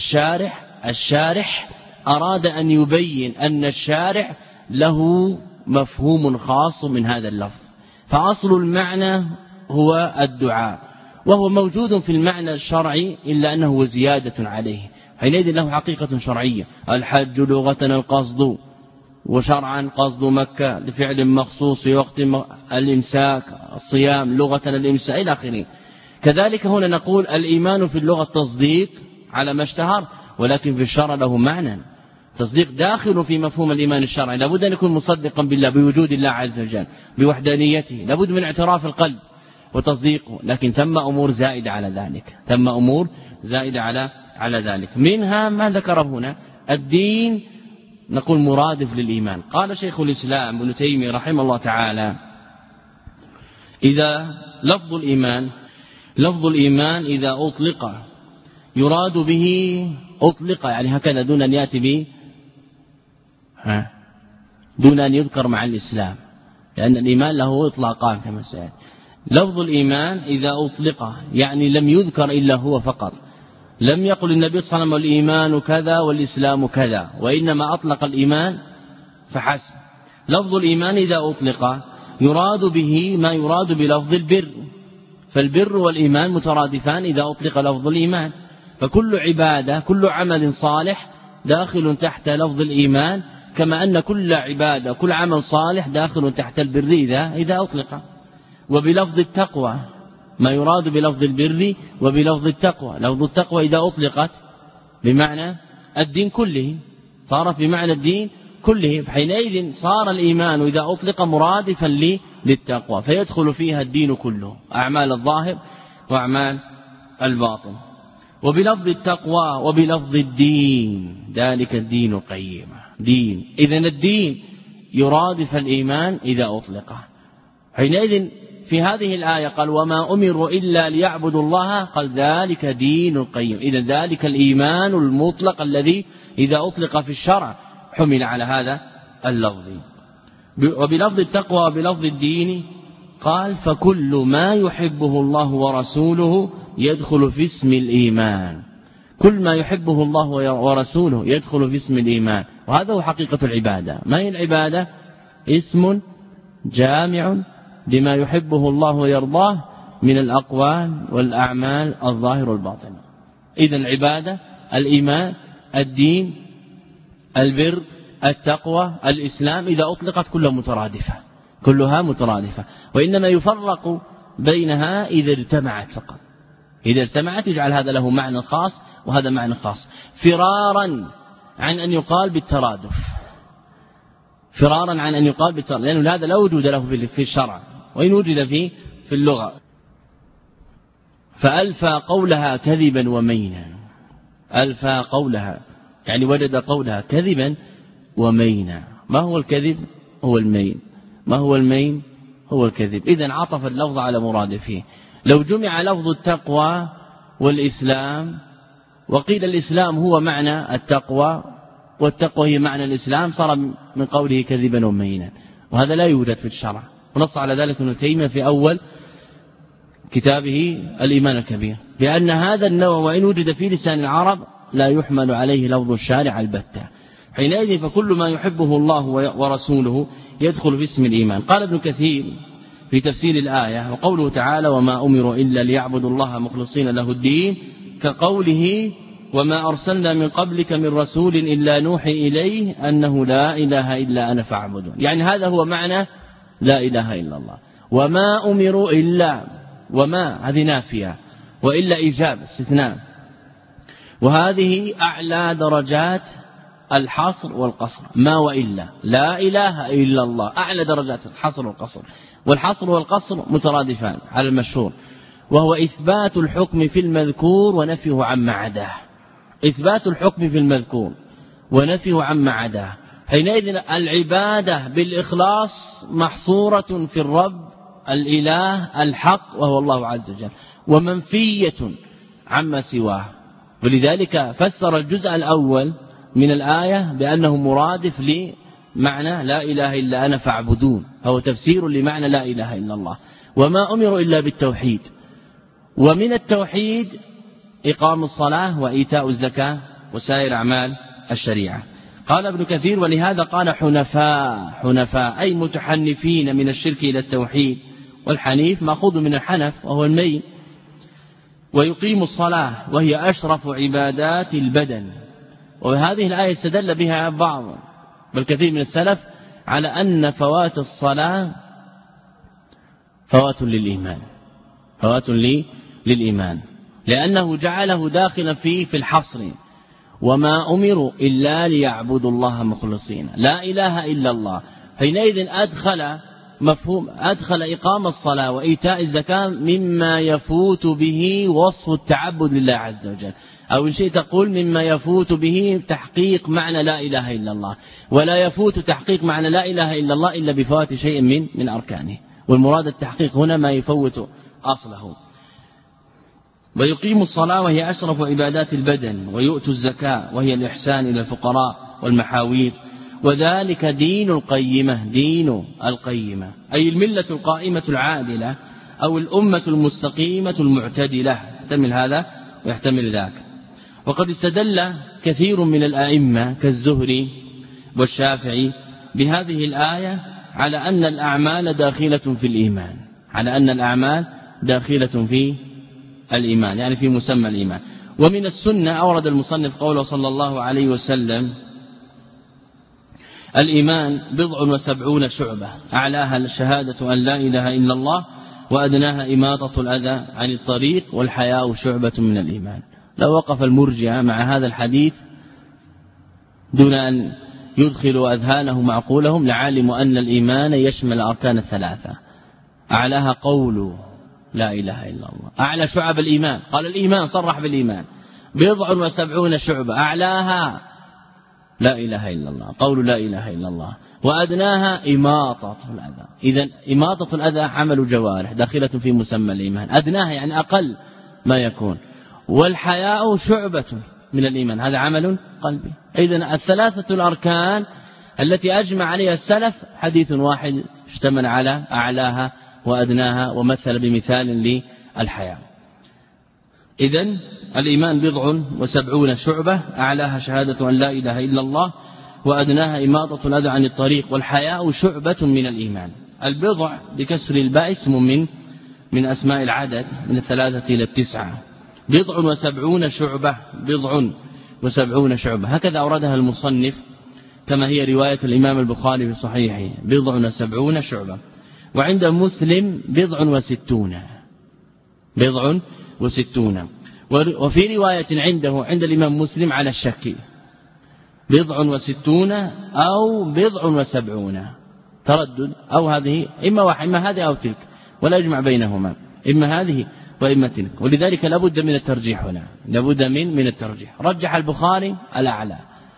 [SPEAKER 1] الشارح أراد أن يبين أن الشارع له مفهوم خاص من هذا اللفظ، فأصل المعنى هو الدعاء، وهو موجود في المعنى الشرعي إلا أنه زيادة عليه. حينئذ له حقيقة شرعية. الحج لغة القصد، وشرعا قصد مكة لفعل مخصوص في وقت الإمساك، الصيام لغة الإمساك إلى آخره. كذلك هنا نقول الإيمان في اللغة التصديق على ما اشتهر، ولكن في الشرع له معنى. تصديق داخل في مفهوم الإيمان الشرعي، لابد أن يكون مصدقا بالله بوجود الله عز وجل بوحدانيته، لابد من اعتراف القلب وتصديقه. لكن ثم أمور زائدة على ذلك، منها ما ذكره هنا الدين. نقول مرادف للإيمان. قال شيخ الإسلام ابن تيمية رحمه الله تعالى: إذا لفظ الإيمان إذا أطلق يراد به أطلق، يعني هكذا دون أن يأتي به دون أن يذكر مع الإسلام، لأن الإيمان له إطلاقان كما سيأتي. لفظ الإيمان إذا أطلق يعني لم يذكر إلا هو فقط، لم يقل النبي صلى الله عليه وسلم الإيمان كذا والإسلام كذا، وإنما أطلق الإيمان فحسب. لفظ الإيمان إذا أطلق يراد به ما يراد بلفظ البر، فالبر والإيمان مترادفان إذا أطلق لفظ الإيمان. فكل عبادة كل عمل صالح داخل تحت لفظ الإيمان، كما أن كل عبادة كل عمل صالح داخل تحت البر إذا أطلق. وبلفظ التقوى ما يراد بلفظ البر وبلفظ التقوى. لفظ التقوى إذا أطلقت بمعنى الدين كله، صارت بمعنى الدين كله، حينئذ صار الإيمان إذا أطلق مرادفا للتقوى، فيدخل فيها الدين كله، أعمال الظاهر وأعمال الباطن. وبلفظ التقوى وبلفظ الدين، ذلك الدين القيم دين. إذن الدين يرادف الإيمان إذا أطلق. حينئذ في هذه الآية قال: وما أمروا إلا ليعبدوا الله، قال ذلك دين القيم. إذن ذلك الإيمان المطلق الذي إذا أطلق في الشرع حمل على هذا اللفظ. وبلفظ التقوى وبلفظ الدين قال: فكل ما يحبه الله ورسوله يدخل في اسم الإيمان. كل ما يحبه الله ورسوله يدخل في اسم الإيمان. وهذا هو حقيقة العبادة. ما هي العبادة؟ اسم جامع لما يحبه الله ويرضاه من الأقوال والأعمال الظاهر والباطن. إذن العبادة الإيمان الدين البر التقوى الإسلام إذا أطلقت كلها مترادفة، وإنما يفرق بينها إذا اجتمعت فقط. إذا اجتمعت يجعل هذا له معنى خاص وهذا معنى خاص، فرارا عن أن يقال بالترادف. فرارا عن أن يقال بالترك، لأنه هذا لا وجود له في الشرع، وإن وجد في اللغة. فألفى قولها كذبا ومينا، ألفى قولها يعني وجد قولها كذبا ومينا. ما هو الكذب؟ هو المين. ما هو المين؟ هو الكذب. إذن عطف اللفظ على مرادفه. لو جمع لفظ التقوى والإسلام وقيل الإسلام هو معنى التقوى والتقوى هي معنى الإسلام، صار من قوله كذبا ومينا، وهذا لا يوجد في الشرع. ونص على ذلك ابن تيمية في أول كتابه الإيمان الكبير، بأن هذا النوع وإن وجد في لسان العرب لا يحمل عليه لفظ الشارع البتة. حينئذ فكل ما يحبه الله ورسوله يدخل في اسم الإيمان. قال ابن كثير في تفسير الآية: وقوله تعالى: وما أمروا إلا ليعبدوا الله مخلصين له الدين، كقوله: وما أرسلنا من قبلك من رسول إلا نوحي إليه أنه لا إله إلا أنا فاعبدون. يعني هذا هو معنى لا إله إلا الله. وما أمروا إلا، وما هذه نافية، وإلا إيجاب استثناء، وهذه أعلى درجات الحصر والقصر. ما وإلا، لا إله إلا الله أعلى درجات الحصر والقصر، والحصر والقصر مترادفان على المشهور، وهو إثبات الحكم في المذكور ونفيه عما عداه. إثبات الحكم في المذكور ونفيه عما عداه. حينئذ العبادة بالإخلاص محصورة في الرب الإله الحق وهو الله عز وجل، ومنفية عما سواه. ولذلك فسر الجزء الأول من الآية بأنه مرادف لمعنى لا إله إلا أنا فاعبدون، هو تفسير لمعنى لا إله إلا الله. وما أمروا إلا بالتوحيد، ومن التوحيد إقام الصلاة وإيتاء الزكاة وسائر أعمال الشريعة. قال ابن كثير: ولهذا قال حنفاء أي متحنفين من الشرك إلى التوحيد، والحنيف مأخوذ من الحنف وهو الميل. ويقيم الصلاة وهي أشرف عبادات البدن. وهذه الآية استدل بها بعض بل كثير من السلف على أن فوات الصلاة فوات للإيمان، فوات للإيمان، لأنه جعله داخلا في الحصر. وما أمروا إلا ليعبدوا الله مخلصين، لا إله إلا الله. حينئذ أدخل إقام الصلاة وإيتاء الزكاة مما يفوت به وصف التعبد لله عز وجل، أو إن شئت تقول مما يفوت به تحقيق معنى لا إله إلا الله. ولا يفوت تحقيق معنى لا إله إلا الله إلا بفوات شيء من أركانه، والمراد التحقيق هنا ما يفوت أصله. ويقيم الصلاة وهي أشرف عبادات البدن، ويؤتوا الزكاة وهي الإحسان إلى الفقراء والمحاوير. وذلك دين القيمة، دين القيمة أي الملة القائمة العادلة، أو الأمة المستقيمة المعتدلة، يحتمل هذا ويحتمل ذاك. وقد استدل كثير من الأئمة كالزهري والشافعي بهذه الآية على أن الأعمال داخلة في الإيمان، على أن الأعمال داخلة في الإيمان، يعني في مسمى الإيمان. ومن السنة أورد المصنف قوله صلى الله عليه وسلم: الإيمان 70 شعبة، أعلاها الشهادة أن لا إله إلا الله، وأدناها إماطة الأذى عن الطريق، والحياء شعبة من الإيمان. لو وقف المرجئة مع هذا الحديث دون أن يدخلوا أذهانهم معقولهم لعلموا أن الإيمان يشمل أركان الثلاثة. أعلاها قول لا إله إلا الله، أعلى شعب الإيمان، قال الإيمان صرح بالإيمان 70 شعبة، أعلاها لا إله إلا الله، قول لا إله إلا الله، وأدناها إماطة الأذى. إذن إماطة الأذى عمل جوارح داخلة في مسمى الإيمان، أدناها يعني أقل ما يكون. والحياء شعبة من الإيمان، هذا عمل قلبي. إذن الثلاثة الأركان التي أجمع عليها السلف حديث واحد اشتمل على أعلاها وأدناها، ومثل بمثال للحياء. إذن الإيمان 70 شعبة، أعلاها شهادة أن لا إله إلا الله، وأدناها إماطة الأذى عن الطريق، والحياء شعبة من الإيمان. البضع بكسر الباء اسم من أسماء العدد من 3 إلى 9. 70 شعبة، 70 شعبة، هكذا أوردها المصنف كما هي رواية الإمام البخاري في صحيحه، 70 شعبة. وعند مسلم 60. وفي رواية عند الإمام مسلم على الشك، 60 أو 70 تردد، أو هذه إما واحد إما هذه أو تلك، ولا يجمع بينهما، إما هذه وإما تلك. ولذلك لابد من الترجيح هنا، لابد من الترجيح. رجح البخاري الأعلى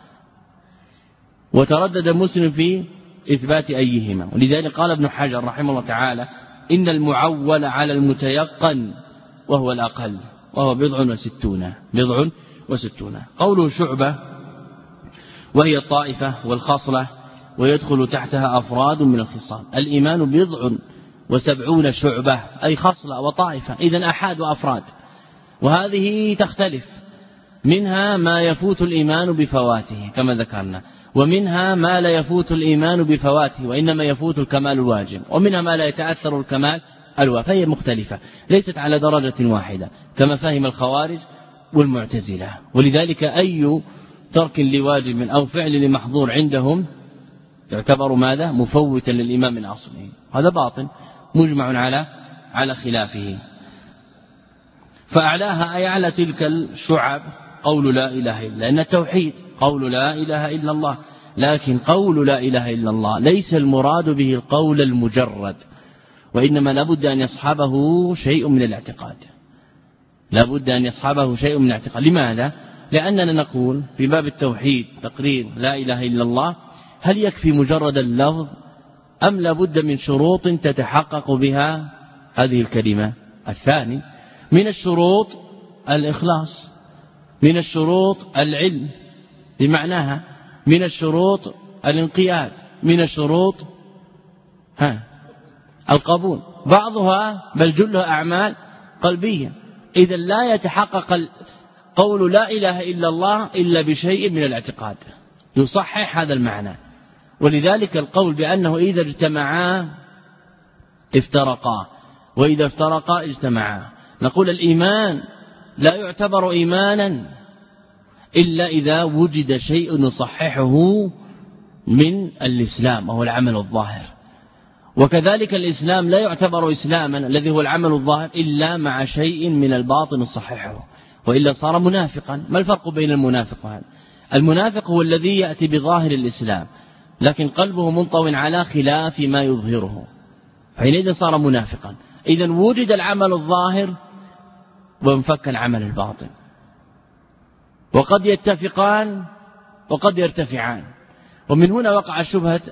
[SPEAKER 1] وتردد مسلم في إثبات أيهما. ولذلك قال ابن حجر رحمه الله تعالى: إن المعول على المتيقن وهو الأقل، وهو 60. قوله شعبة وهي الطائفة والخصلة، ويدخل تحتها أفراد من الخصال. الإيمان 70 شعبة، أي خصلة وطائفة، إذن أحاد وأفراد، وهذه تختلف، منها ما يفوت الإيمان بفواته كما ذكرنا، ومنها ما لا يفوت الإيمان بفواته وإنما يفوت الكمال الواجب، ومنها ما لا يتأثر الكمال الواجب، فهي مختلفة ليست على درجة واحدة كما فهم الخوارج والمعتزلة. ولذلك أي ترك لواجب أو فعل لمحظور عندهم يعتبر ماذا؟ مفوتا للإيمان من أصله، هذا باطل مجمع على خلافه. فأعلاها أي أعلى تلك الشعب قول لا إله إلا، لأن التوحيد قول لا إله إلا الله، لكن قول لا إله إلا الله ليس المراد به القول المجرد، وإنما لابد أن يصحبه شيء من الاعتقاد، لابد أن يصحبه شيء من الاعتقاد. لماذا؟ لأننا نقول في باب التوحيد تقرير لا إله إلا الله، هل يكفي مجرد اللفظ أم لابد من شروط تتحقق بها هذه الكلمة؟ الثاني من الشروط الإخلاص، من الشروط العلم بمعناها، من الشروط الانقياد، من الشروط القبول، بعضها بل جلها أعمال قلبية. إذا لا يتحقق قول لا إله إلا الله إلا بشيء من الاعتقاد يصحح هذا المعنى. ولذلك القول بأنه إذا اجتمعا افترقا وإذا افترقا اجتمعا، نقول الإيمان لا يعتبر إيمانا إلا إذا وجد شيء يصححه من الإسلام وهو العمل الظاهر، وكذلك الإسلام لا يعتبر إسلاما الذي هو العمل الظاهر إلا مع شيء من الباطن يصححه، وإلا صار منافقا. ما الفرق بين المنافق وهذا؟ المنافق هو الذي يأتي بظاهر الإسلام لكن قلبه منطو على خلاف ما يظهره، حينئذ صار منافقا. إذن وجد العمل الظاهر وانفك العمل الباطن، وقد يتفقان وقد يرتفعان. ومن هنا وقع شبهة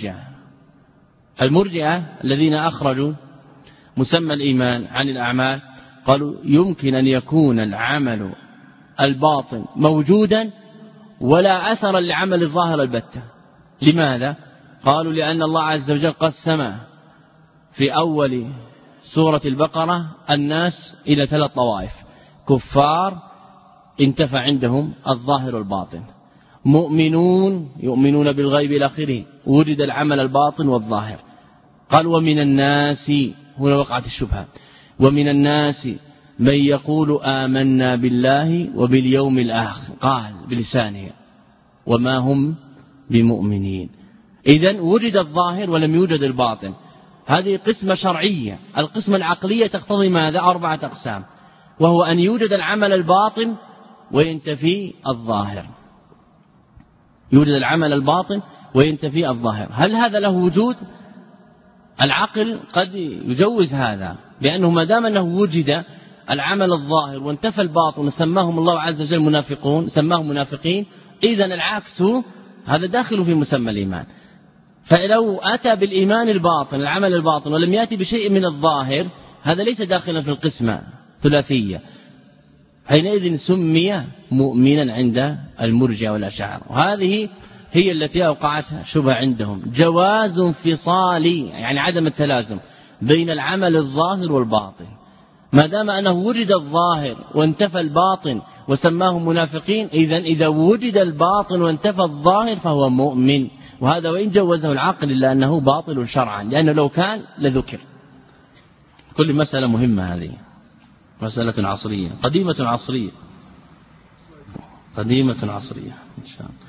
[SPEAKER 1] المرجئة الذين أخرجوا مسمى الإيمان عن الأعمال، قالوا يمكن أن يكون العمل الباطن موجودا ولا أثر لعمل الظاهر البتة. لماذا؟ قالوا لأن الله عز وجل قسم في أول سورة البقرة الناس إلى 3 طوائف: كفار انتفى عندهم الظاهر والباطن، مؤمنون يؤمنون بالغيب إلى آخره وجد العمل الباطن والظاهر. قال ومن الناس، هنا وقعت الشبهة، ومن الناس من يقول آمنا بالله وباليوم الآخر، قال بلسانه وما هم بمؤمنين. إذن وجد الظاهر ولم يوجد الباطن، هذه قسمة شرعية. القسمة العقلية تقتضي ماذا؟ 4 أقسام، وهو أن يوجد العمل الباطن وينتفي الظاهر، يوجد العمل الباطن وينتفي الظاهر. هل هذا له وجود؟ العقل قد يجوز هذا، لأنه ما دام أنه وجد العمل الظاهر وانتفى الباطن وسماهم الله عز وجل منافقون، سماهم منافقين، إذن العكس هذا داخل في مسمى الإيمان. فلو أتى بالإيمان الباطن العمل الباطن ولم يأتي بشيء من الظاهر، هذا ليس داخلا في القسمة ثلاثية، حينئذ سمي مؤمنا عند المرجئة والأشاعرة. وهذه هي التي أوقعت شبهة عندهم، جواز انفصال يعني عدم التلازم بين العمل الظاهر والباطن. ما دام أنه وجد الظاهر وانتفى الباطن وسماه منافقين، إذا وجد الباطن وانتفى الظاهر فهو مؤمن. وهذا وإن جوزه العقل إلا أنه باطل شرعا، لأنه لو كان لذكر. كل مسألة مهمة، هذه مسألة عصرية قديمة عصرية إن شاء الله.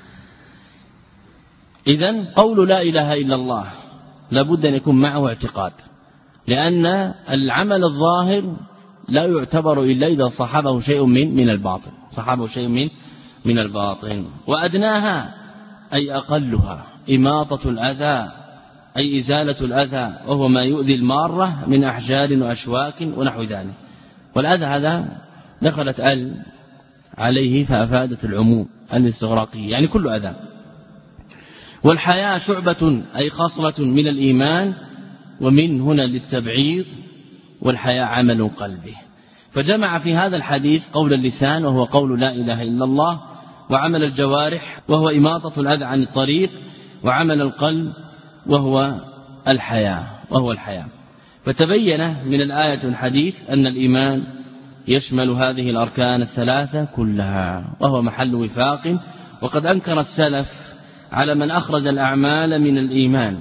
[SPEAKER 1] إذن قول لا إله إلا الله لابد أن يكون معه اعتقاد، لأن العمل الظاهر لا يعتبر إلا إذا صحبه شيء من الباطن، صحبه شيء من الباطن. وأدناها أي أقلها، إماطة الأذى أي إزالة الأذى، وهو ما يؤذي المارة من أحجار وأشواك ونحو ذلك. والأذى هذا دخلت عليه فأفادت العموم الاستغراقي، يعني كل أذى. والحياء شعبة أي خصلة من الإيمان، ومن هنا للتبعيض، والحياء عمل قلبه. فجمع في هذا الحديث قول اللسان وهو قول لا إله إلا الله، وعمل الجوارح وهو إماطة الأذى عن الطريق، وعمل القلب وهو الحياء. فتبين من الآية والحديث أن الإيمان يشمل هذه الأركان الثلاثة كلها، وهو محل وفاق. وقد أنكر السلف على من أخرج الأعمال من الإيمان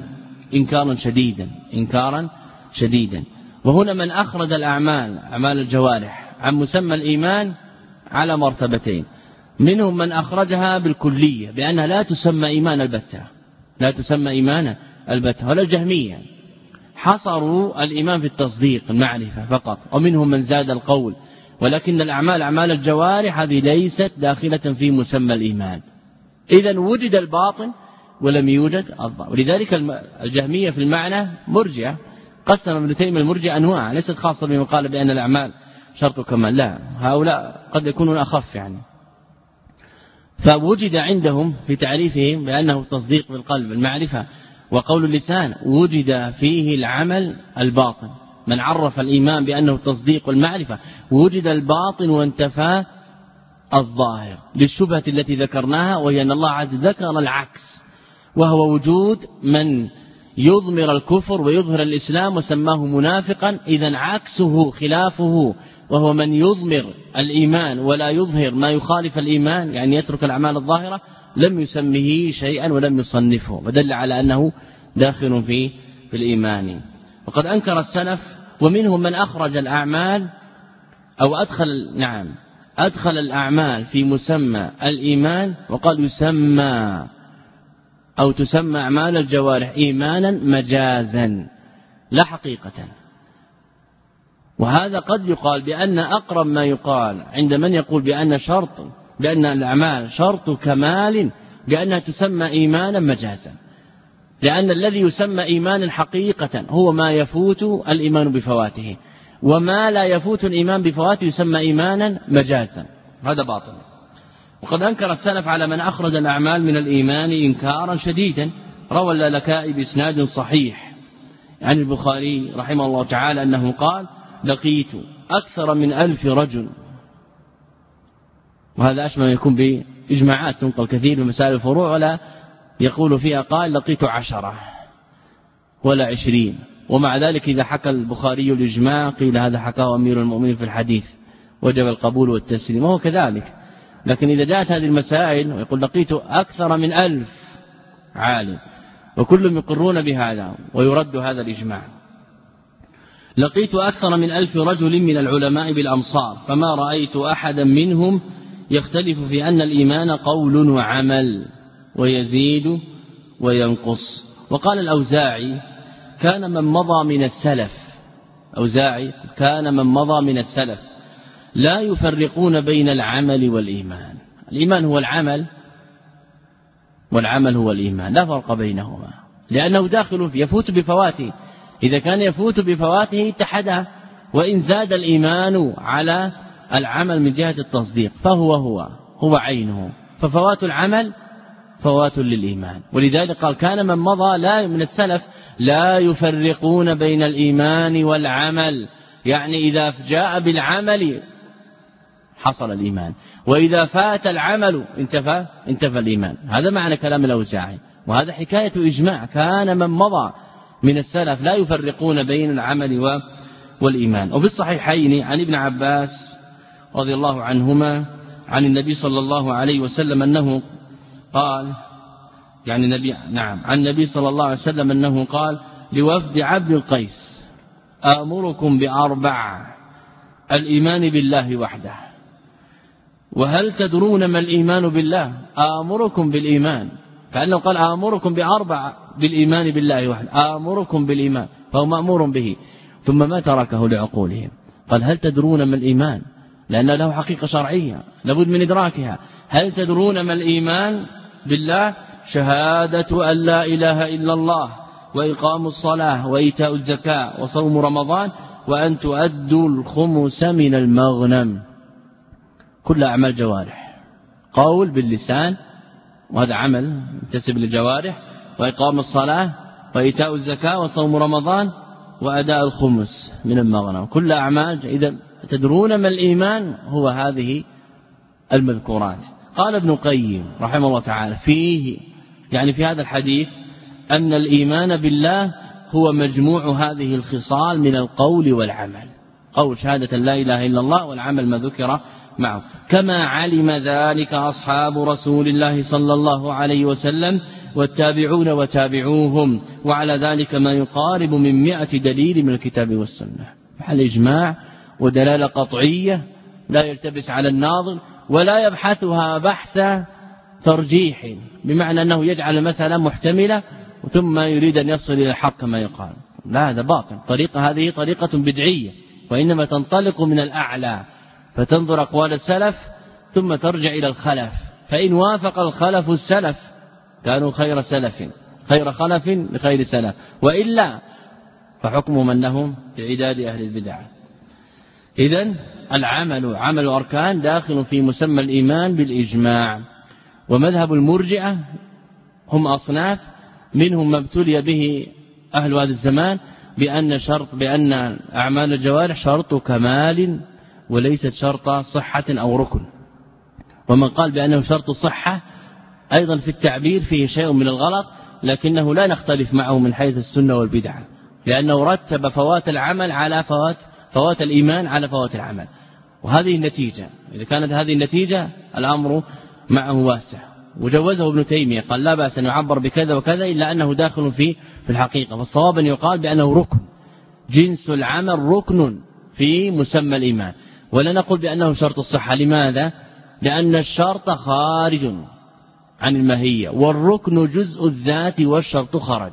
[SPEAKER 1] إنكارا شديدا. وهنا من أخرج أعمال الجوارح عن مسمى الإيمان على مرتبتين، منهم من أخرجها بالكلية بأنها لا تسمى إيمان البتة، ولا الجهمية حصروا الإيمان في التصديق المعرفة فقط، ومنهم من زاد القول، ولكن أعمال الجوارح هذه ليست داخلة في مسمى الإيمان. إذن وجد الباطن ولم يوجد الظاهر. ولذلك الجهمية في المعنى مرجئة، قسم ابن تيمية المرجئة أنواع ليست خاصة بمن قال بأن الأعمال شرط كمال، لا، هؤلاء قد يكونون أخف يعني. فوجد عندهم في تعريفهم بأنه تصديق بالقلب المعرفة وقول اللسان، وجد فيه العمل الباطن. من عرف الإيمان بأنه تصديق والمعرفة وجد الباطن وانتفى الظاهر، للشبهة التي ذكرناها، وهي أن الله عز وجل ذكر العكس، وهو وجود من يضمر الكفر ويظهر الإسلام وسماه منافقا. إذن عكسه خلافه، وهو من يضمر الإيمان ولا يظهر ما يخالف الإيمان، يعني يترك الأعمال الظاهرة، لم يسمه شيئا ولم يصنفه، ودل على أنه داخل في الإيمان. وقد أنكر السلف، ومنهم من أخرج الأعمال أو أدخل الأعمال في مسمى الإيمان، وقال يسمى أو تسمى أعمال الجوارح إيمانا مجازا لا حقيقة. وهذا قد يقال بأن أقرب ما يقال عند من يقول بأن الأعمال شرط كمال بأنها تسمى إيمانا مجازا، لأن الذي يسمى إيمانا حقيقة هو ما يفوت الإيمان بفواته، وما لا يفوت الإيمان بفواته يسمى إيمانا مجازا، هذا باطل. وقد أنكر السلف على من أخرج الأعمال من الإيمان إنكارا شديدا. روى اللالكائي بإسناد صحيح عن البخاري رحمه الله تعالى أنه قال: لقيت أكثر من 1000 رجل، وهذا أشبه يكون بإجماعات تنقل كثير من مسائل الفروع، ولا يقول فيها قال لقيت 10 ولا 20. ومع ذلك إذا حكى البخاري الإجماع قيل هذا حكاه أمير المؤمنين في الحديث، وجب القبول والتسليم، وهو كذلك. لكن إذا جاءت هذه المسائل ويقول لقيت أكثر من 1000 عالم، وكلهم يقرون بهذا ويرد هذا الإجماع. لقيت أكثر من 1000 رجل من العلماء بالأمصار، فما رأيت أحدا منهم يختلف في أن الإيمان قول وعمل ويزيد وينقص. وقال الأوزاعي: كان من مضى من السلف لا يفرقون بين العمل والإيمان. الإيمان هو العمل والعمل هو الإيمان، لا فرق بينهما، لأنه داخل يفوت بفواته. إذا كان يفوت بفواته اتحدها، وإن زاد الإيمان على العمل من جهة التصديق فهو عينه، ففوات العمل فوات للإيمان. ولذلك قال: كان من مضى من السلف لا يفرقون بين الإيمان والعمل، يعني إذا جاء بالعمل حصل الإيمان، وإذا فات العمل انتفى الإيمان. هذا معنى كلام الأوزاعي، وهذا حكاية إجماع. كان من مضى من السلف لا يفرقون بين العمل والإيمان. وفي الصحيحين عن ابن عباس رضي الله عنهما عن النبي صلى الله عليه وسلم أنه قال، عن النبي صلى الله عليه وسلم أنه قال لوفد عبد القيس: آمركم ب4: الإيمان بالله وحده. وهل تدرون ما الإيمان بالله؟ آمركم بالإيمان، كأنه قال آمركم ب4 بالإيمان بالله وحده، آمركم بالإيمان، فهو مأمور به. ثم ما تركه لعقولهم، قال: هل تدرون ما الإيمان؟ لأن له حقيقة شرعية لابد من إدراكها. هل تدرون ما الإيمان بالله؟ شهادة أن لا إله إلا الله وإقام الصلاة وإيتاء الزكاة وصوم رمضان وأن تؤدوا الخمس من المغنم. كل أعمال جوارح، قول باللسان وهذا عمل ينتسب للجوارح، وإقام الصلاة وإيتاء الزكاة وصوم رمضان وأداء الخمس من المغنم، كل أعمال. إذا تدرون ما الإيمان؟ هو هذه المذكورات. قال ابن القيم رحمه الله تعالى فيه، يعني في هذا الحديث، أن الإيمان بالله هو مجموع هذه الخصال من القول والعمل، قول شهادة لا إله إلا الله والعمل ما ذكر معه، كما علم ذلك أصحاب رسول الله صلى الله عليه وسلم والتابعون وتابعوهم، وعلى ذلك ما يقارب من 100 دليل من الكتاب والسنة، محل إجماع ودلالة قطعية لا يلتبس على الناظر ولا يبحثها بحث ترجيح، بمعنى أنه يجعل المسألة محتملة ثم يريد أن يصل إلى الحق كما يقال، لا، هذا باطل. طريقة هذه طريقة بدعية، وإنما تنطلق من الأعلى، فتنظر أقوال السلف ثم ترجع إلى الخلف، فإن وافق الخلف السلف كانوا خير سلف، خير خلف لخير سلف، وإلا فحكمهم أنهم بعداد أهل البدع. إذن العمل عمل أركان داخل في مسمى الإيمان بالإجماع. ومذهب المرجئة هم أصناف، منهم ما ابتلي به أهل هذا الزمان بأن أعمال الجوارح شرط كمال وليست شرط صحة أو ركن، ومن قال بأنه شرط صحة أيضا في التعبير فيه شيء من الغلط، لكنه لا نختلف معه من حيث السنة والبدعة، لأنه رتب فوات العمل على فوات الإيمان على فوات العمل، وهذه النتيجة. إذا كانت هذه النتيجة الأمر معه واسع. وجوزه ابن تيمية، قال لا بأس أن يعبر بكذا وكذا إلا أنه داخل في الحقيقة، فالصواب أن يقال بأنه ركن، جنس العمل ركن في مسمى الإيمان، ولا نقول بأنه شرط الصحة. لماذا؟ لأن الشرط خارج عن الماهية، والركن جزء الذات والشرط خرج،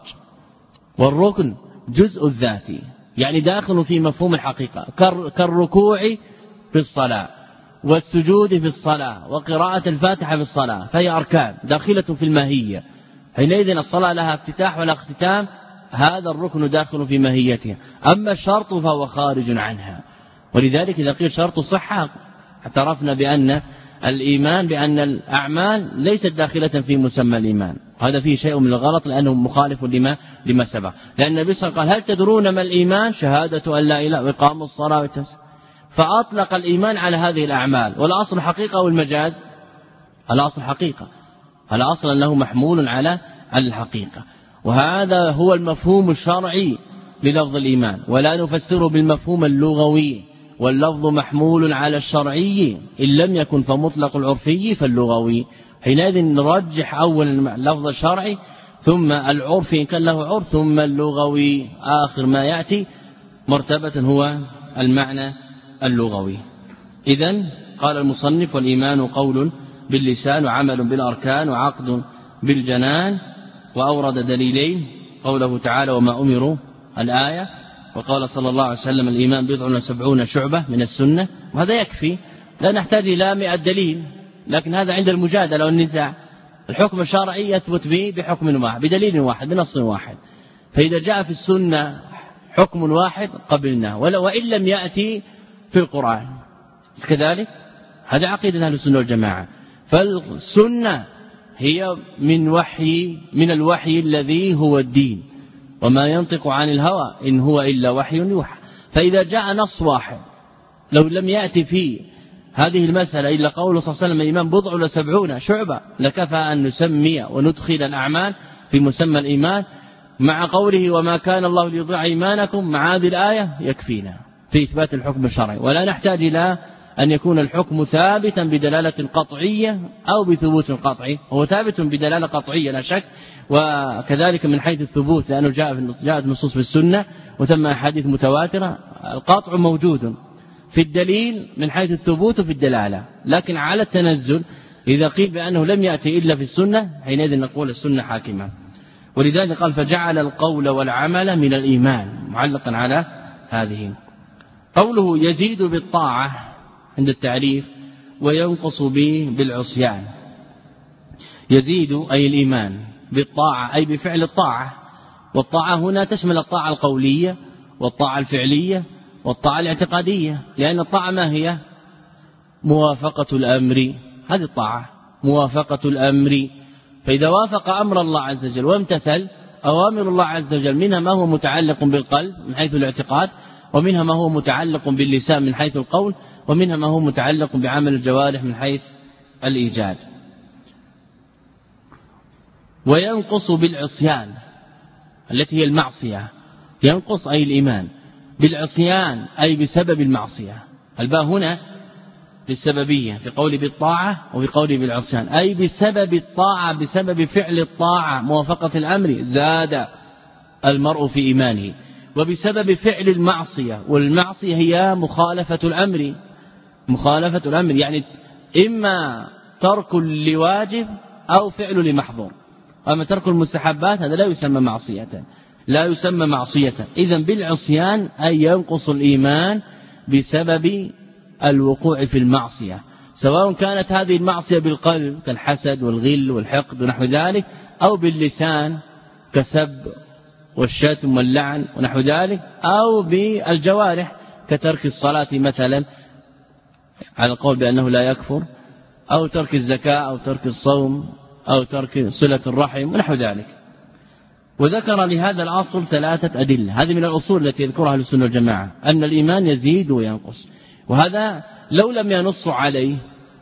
[SPEAKER 1] والركن جزء الذات يعني داخل في مفهوم الحقيقة، كالركوع في الصلاة والسجود في الصلاة وقراءة الفاتحة في الصلاة، فهي أركان داخلة في الماهية. حينئذ الصلاة لها افتتاح ولا اختتام، هذا الركن داخل في ماهيتها، أما الشرط فهو خارج عنها. ولذلك إذا قيل شرط الصحة اعترفنا بأن الإيمان بأن الأعمال ليست داخلة في مسمى الإيمان، هذا فيه شيء من الغلط لأنه مخالف لما سبق. لأن النبي صلى الله عليه وسلم قال هل تدرون ما الإيمان؟ شهادة أن لا إله وإقام الصلاة والتسبيح، فأطلق الإيمان على هذه الأعمال. والأصل حقيقة والمجاز؟ الأصل حقيقة، الأصل أنه محمول على الحقيقة، وهذا هو المفهوم الشرعي للفظ الإيمان، ولا نفسره بالمفهوم اللغوي، واللفظ محمول على الشرعي إن لم يكن فمطلق العرفي فاللغوي. حينئذ نرجح أولا اللفظ الشرعي ثم العرفي إن كان له عرف ثم اللغوي، آخر ما يأتي مرتبة هو المعنى اللغوي. إذن قال المصنف والإيمان قول باللسان وعمل بالأركان وعقد بالجنان، وأورد دليلين، قوله تعالى وما أمروا الآية، وقال صلى الله عليه وسلم الإيمان 70 شعبة من السنة، وهذا يكفي، لا نحتاج إلى 100 دليل، لكن هذا عند المجادلة والنزاع. الحكم الشرعي يثبت به بحكم واحد بدليل واحد بنص واحد، فإذا جاء في السنة حكم واحد قبلناه وإن لم يأتي في القرآن كذلك. هذا عقيدة أهل السنة والجماعة. فالسنة هي من الوحي الذي هو الدين، وما ينطق عن الهوى إن هو إلا وحي يوحى. فإذا جاء نص واحد لو لم يأتي فيه هذه المسألة إلا قول صلى الله عليه وسلم الإيمان 70 شعبة، لكفى أن نسمي وندخل الأعمال في مسمى الإيمان مع قوله وما كان الله ليضيع إيمانكم، مع هذه الآية يكفينا في إثبات الحكم الشرعي، ولا نحتاج إلى أن يكون الحكم ثابتا بدلالة قطعية أو بثبوت قطعي. هو ثابت بدلالة قطعية لا شك، وكذلك من حيث الثبوت لأنه جاءت نصوص في السنة وثم أحاديث متواترة، القطع موجود في الدليل من حيث الثبوت في الدلالة، لكن على التنزل إذا قيل بأنه لم يأتي إلا في السنة حينئذ نقول السنة حاكمة. ولذلك قال فجعل القول والعمل من الإيمان، معلقا على هذه. قوله يزيد بالطاعة عند التعريف وينقص به بالعصيان، يزيد أي الإيمان بالطاعة أي بفعل الطاعة، والطاعة هنا تشمل الطاعة القولية والطاعة الفعلية والطاعة الاعتقادية، لأن الطاعة ما هي؟ موافقة الأمر، هذه الطاعة موافقة الأمر. فإذا وافق أمر الله عز وجل وامتثل أوامر الله عز وجل، منها ما هو متعلق بالقلب من حيث الاعتقاد، ومنها ما هو متعلق باللسان من حيث القول، ومنها ما هو متعلق بعمل الجوارح من حيث الإيجاد. وينقص بالعصيان التي هي المعصية، ينقص أي الإيمان بالعصيان أي بسبب المعصية. الباء هنا للسببية في قول بالطاعة وفي قول بالعصيان، أي بسبب الطاعة بسبب فعل الطاعة موافقة الأمر زاد المرء في إيمانه، وبسبب فعل المعصية، والمعصية هي مخالفة الأمر، مخالفة الأمر يعني إما ترك لواجب أو فعل لمحظور. أما ترك المستحبات هذا لا يسمى معصية، لا يسمى معصية. إذن بالعصيان أي ينقص الإيمان بسبب الوقوع في المعصية، سواء كانت هذه المعصية بالقلب كالحسد والغل والحقد ونحو ذلك، أو باللسان كسب والشتم واللعن ونحو ذلك، أو بالجوارح كترك الصلاة مثلا على القول بأنه لا يكفر، أو ترك الزكاة أو ترك الصوم أو ترك صلة الرحم ونحو ذلك. وذكر لهذا الأصل 3 أدلة، هذه من الأصول التي يذكرها أهل السنة والجماعة، أن الإيمان يزيد وينقص، وهذا لو لم ينص عليه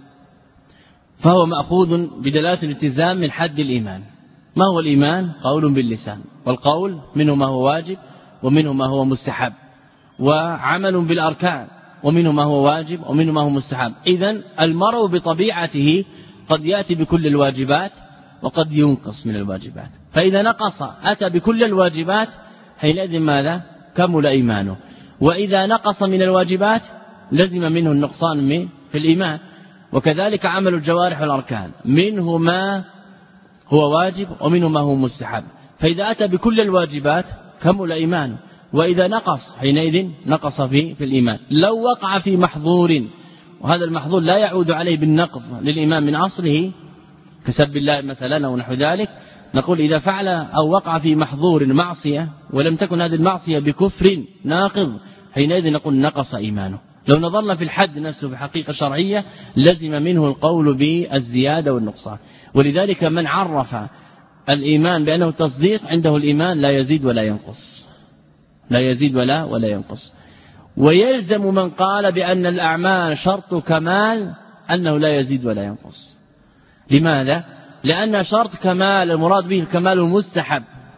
[SPEAKER 1] فهو مأخوذ بدلالة الالتزام من حد الإيمان. ما هو الإيمان؟ قول باللسان، والقول منه ما هو واجب ومنه ما هو مستحب، وعمل بالأركان ومنه ما هو واجب ومنه ما هو مستحب. إذن المرء بطبيعته قد يأتي بكل الواجبات وقد ينقص من الواجبات، فإذا نقص أتى بكل الواجبات حينئذ ماذا؟ كمل إيمانه. وإذا نقص من الواجبات لزم منه النقصان في الإيمان. وكذلك عمل الجوارح والأركان، منه ما هو واجب ومنه ما هو مستحب، فإذا أتى بكل الواجبات كمل إيمانه. وإذا نقص حينئذ نقص في الإيمان. لو وقع في محظور، وهذا المحظور لا يعود عليه بالنقض للإيمان من أصله كسب الله مثلا أو نحو ذلك، نقول إذا فعل أو وقع في محظور معصية ولم تكن هذه المعصية بكفر ناقض، حينئذ نقول نقص إيمانه. لو نظرنا في الحد نفسه بحقيقة شرعية لزم منه القول بالزيادة والنقصان. ولذلك من عرف الإيمان بأنه تصديق عنده الإيمان لا يزيد ولا ينقص، لا يزيد ولا ينقص. ويلزم من قال بأن الأعمال شرط كمال أنه لا يزيد ولا ينقص. لماذا؟ لأن شرط كمال المراد به الكمال المستحب،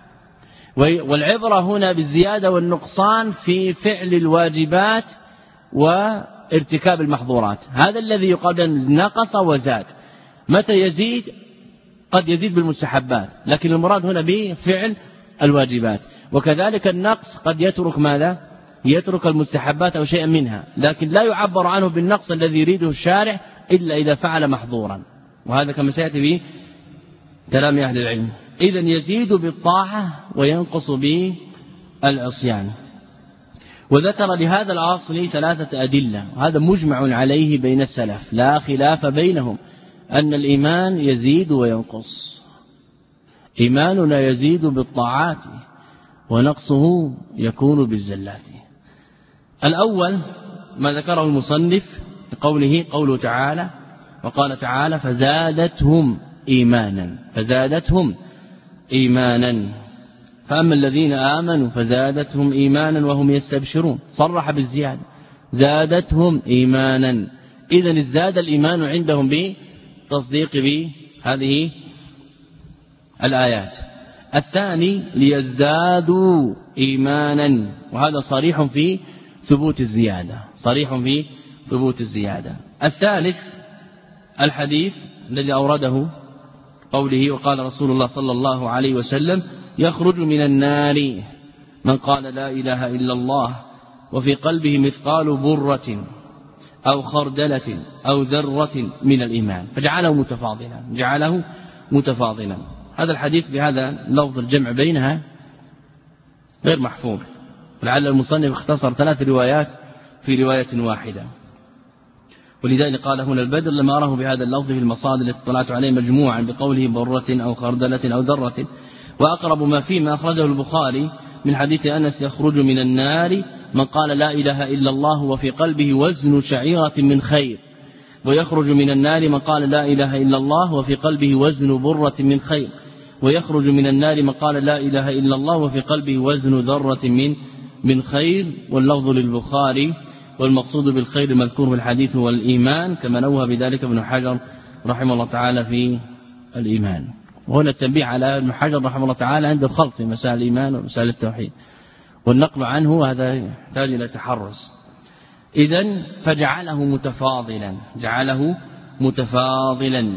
[SPEAKER 1] والعبرة هنا بالزيادة والنقصان في فعل الواجبات وارتكاب المحظورات. هذا الذي يقال نقص وزاد. متى يزيد؟ قد يزيد بالمستحبات، لكن المراد هنا بفعل الواجبات. وكذلك النقص قد يترك ماذا؟ يترك المستحبات أو شيئا منها، لكن لا يعبر عنه بالنقص الذي يريده الشارع إلا إذا فعل محظورا، وهذا كما سيأتي به كلام أهل العلم. إذن يزيد بالطاعة وينقص بالعصيان. وذكر لهذا الأصل 3 أدلة، وهذا مجمع عليه بين السلف لا خلاف بينهم، أن الإيمان يزيد وينقص. إيماننا يزيد بالطاعات ونقصه يكون بالزلات. الأول ما ذكره المصنف قوله تعالى، وقال تعالى فزادتهم إيمانا، فزادتهم إيمانا. فأما الذين آمنوا فزادتهم إيمانا وهم يستبشرون، صرح بالزيادة زادتهم إيمانا. إذن ازداد الإيمان عندهم بتصديق بهذه الآيات. الثاني ليزدادوا إيمانا، وهذا صريح في ثبوت الزيادة، صريح في ثبوت الزيادة. الثالث الحديث الذي أورده قوله وقال رسول الله صلى الله عليه وسلم يخرج من النار من قال لا إله إلا الله وفي قلبه مثقال برة أو خردلة أو ذرة من الإيمان، فجعله متفاضلا، جعله متفاضلا. هذا الحديث بهذا لفظ الجمع بينها غير محفوظ، ولعل المصنف اختصر 3 روايات في رواية واحدة.
[SPEAKER 2] ولذلك قال هنا البدر لما أراه بهذا اللفظ في المصادر التي اطلعت عليه مجموعا بقوله برة أو خردلة أو ذرة. وأقرب ما فيه ما أخرجه البخاري من حديث أنس يخرج من النار من قال لا إله إلا الله وفي قلبه وزن شعيرة من خير، ويخرج من النار من قال لا إله إلا الله وفي قلبه وزن برة من خير، ويخرج من النار من قال لا إله إلا الله وفي قلبه وزن ذرة من خير. واللفظ للبخاري، والمقصود بالخير المذكور في الحديث هو الإيمان، كما نوه بذلك ابن حجر رحمه الله تعالى في الإيمان. وهنا التنبيه على ابن حجر رحمه الله تعالى عند الخلط في مسائل الإيمان ومسائل التوحيد، والنقل عنه هذا يحتاج إلى تحرص. إذن فجعله متفاضلا،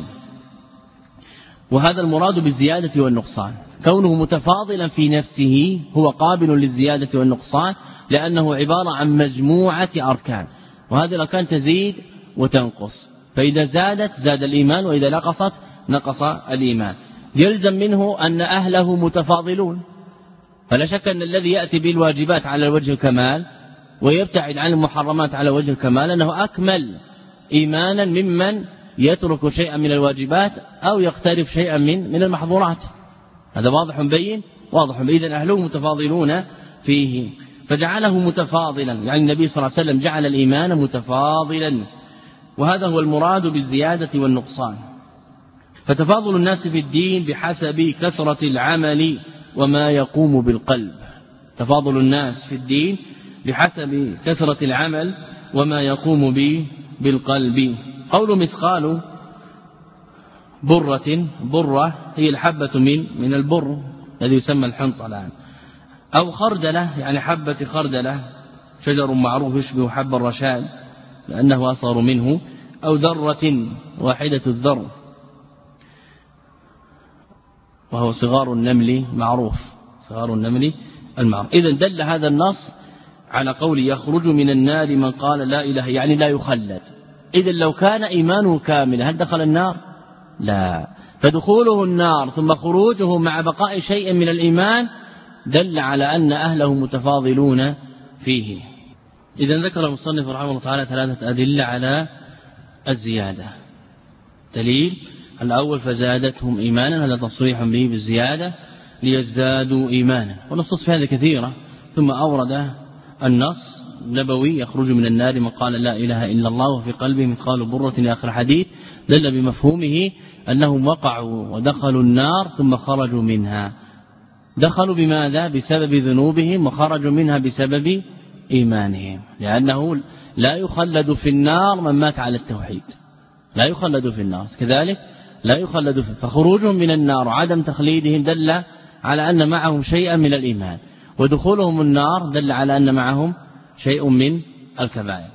[SPEAKER 2] وهذا المراد بالزيادة والنقصان. كونه متفاضلا في نفسه هو قابل للزيادة والنقصان، لأنه عبارة عن مجموعة أركان، وهذه الأركان تزيد وتنقص، فإذا زادت زاد الإيمان، وإذا نقصت نقص الإيمان. يلزم منه أن أهله متفاضلون، فلا شك أن الذي يأتي بالواجبات على وجه الكمال ويبتعد عن المحرمات على وجه الكمال أنه أكمل إيمانا ممن يترك شيئا من الواجبات أو يقترب شيئا من المحظورات. هذا واضح بين. إذن أهله متفاضلون فيه، فجعله متفاضلا، يعني النبي صلى الله عليه وسلم جعل الإيمان متفاضلا، وهذا هو المراد بالزيادة والنقصان. فتفاضل الناس في الدين بحسب كثرة العمل وما يقوم بالقلب. تفاضل الناس في الدين بحسب كثرة العمل وما يقوم بالقلب. قول مثقال برة هي الحبة من البر الذي يسمى الحنطة الآن، أو خردلة يعني حبة خردلة، شجر معروف يشبه حب الرشاد لأنه أصغر منه، أو ذرة واحدة الذر وهو صغار النمل معروف، صغار النمل المعروف. إذن دل هذا النص على قول يخرج من النار من قال لا إله، يعني لا يخلد. إذن لو كان إيمانه كاملا هل دخل النار؟ لا، فدخوله النار ثم خروجه مع بقاء شيء من الإيمان دل على أن أهله متفاضلون فيه. إذن ذكر المصنف رحمه الله تعالى 3 أدلة على الزيادة. دليل الأول فزادتهم إيمانا، هذا تصريح به بالزيادة ليزدادوا إيمانا، ونصوص في هذا كثيرة. ثم أورد النص نبوي يخرج من النار من قال لا إله إلا الله وفي قلبه مثقال برة إلى آخر حديث، دل بمفهومه أنهم وقعوا ودخلوا النار ثم خرجوا منها. دخلوا بماذا؟ بسبب ذنوبهم، وخرجوا منها بسبب إيمانهم، لأنه لا يخلد في النار من مات على التوحيد، لا يخلد في النار، كذلك لا يخلد في. فخروجهم من النار وعدم تخليدهم دل على أن معهم شيئا من الإيمان، ودخولهم النار دل على أن معهم شيء من الكبائر.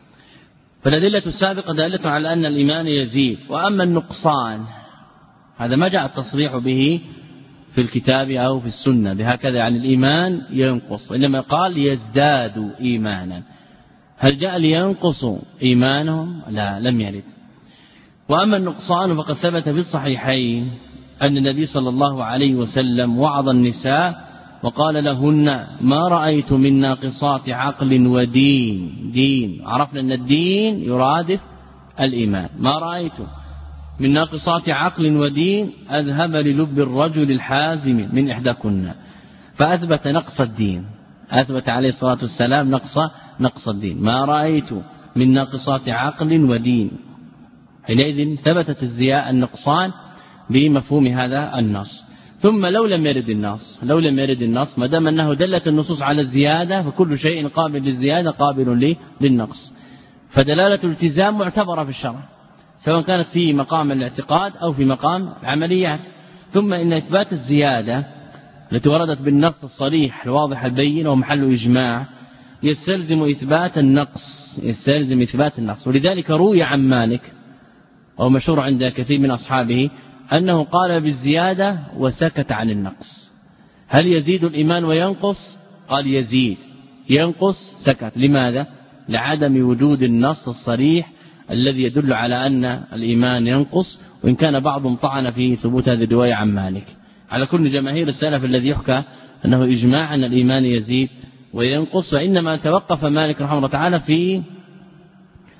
[SPEAKER 2] فالأدلة السابقة دالة على أن الإيمان يزيد. وأما النقصان هذا ما جاء التصريح به في الكتاب أو في السنة بهكذا، يعني الإيمان ينقص، إنما قال يزداد إيمانا. هل جاء لينقص إيمانهم؟ لا، لم يرد. وأما النقصان فقد ثبت في الصحيحين أن النبي صلى الله عليه وسلم وعظ النساء وقال لهن ما رأيت من ناقصات عقل ودين. عرفنا أن الدين يرادف الإيمان. ما رأيت من ناقصات عقل ودين أذهب للب الرجل الحازم من إحداكن، فأثبت نقص الدين، أثبت عليه الصلاة والسلام نقص الدين. ما رأيت من ناقصات عقل ودين، حينئذ ثبتت النقصان بمفهوم هذا النص. ثم لو لم يرد النص ما دام أنه دلت النصوص على الزيادة، فكل شيء قابل للزيادة قابل للنقص، فدلالة الالتزام معتبرة في الشرع، سواء كانت في مقام الاعتقاد أو في مقام العمليات. ثم إن إثبات الزيادة التي وردت بالنص الصريح الواضح البين ومحل إجماع يستلزم إثبات النقص. ولذلك روي عن مالك أو مشهور عند كثير من أصحابه أنه قال بالزيادة وسكت عن النقص. هل يزيد الإيمان وينقص؟ قال يزيد، ينقص سكت. لماذا؟ لعدم وجود النص الصريح الذي يدل على أن الإيمان ينقص، وإن كان بعضهم طعن في ثبوت هذه الرواية عن مالك. على كل جماهير السلف الذي يحكى أنه إجماع أن الإيمان يزيد وينقص، وإنما توقف مالك رحمه الله تعالى في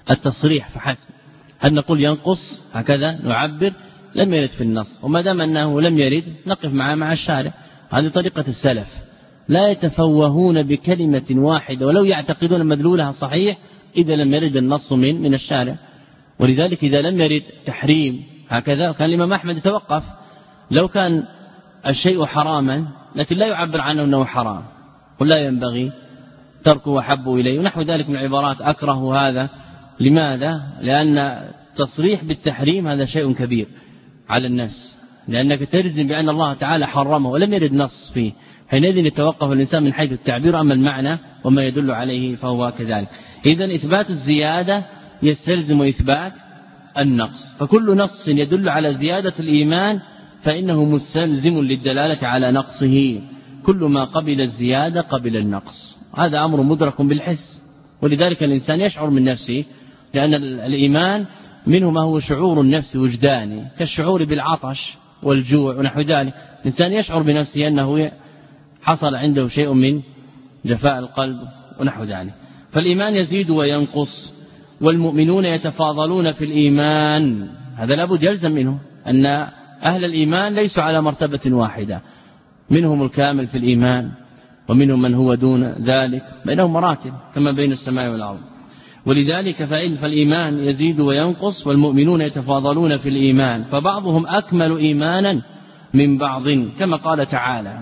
[SPEAKER 2] التصريح فحسب. هل نقول ينقص هكذا نعبر؟ لم يرد في النص، وما دام أنه لم يرد نقف مع الشارع. هذه طريقة السلف، لا يتفوهون بكلمة واحدة ولو يعتقدون مدلولها صحيح إذا لم يرد النص من الشارع. ولذلك إذا لم يرد تحريم هكذا كان الإمام أحمد يتوقف. لو كان الشيء حراما لكن لا يعبر عنه أنه حرام ولا ينبغي تركه وحب إليه ونحو ذلك من عبارات أكره هذا. لماذا؟ لأن تصريح بالتحريم هذا شيء كبير على النفس، لأنك تجزم بأن الله تعالى حرمه ولم يرد نص فيه، حينئذ يتوقف الإنسان من حيث التعبير، أما المعنى وما يدل عليه فهو كذلك. إذن إثبات الزيادة يستلزم إثبات النقص، فكل نص يدل على زيادة الإيمان فإنه مستلزم للدلالة على نقصه. كل ما قبل الزيادة قبل النقص، هذا أمر مدرك بالحس. ولذلك الإنسان يشعر من نفسه، لأن الإيمان منه ما هو شعور النفس وجداني كالشعور بالعطش والجوع ونحو ذلك. الإنسان يشعر بنفسه أنه حصل عنده شيء من جفاء القلب ونحو ذلك. فالإيمان يزيد وينقص، والمؤمنون يتفاضلون في الإيمان. هذا لابد يلزم منه أن أهل الإيمان ليسوا على مرتبة واحدة، منهم الكامل في الإيمان ومنهم من هو دون ذلك، بينهم مراتب كما بين السماء والأرض. ولذلك فالإيمان يزيد وينقص، والمؤمنون يتفاضلون في الإيمان، فبعضهم أكمل إيمانا من بعض، كما قال تعالى: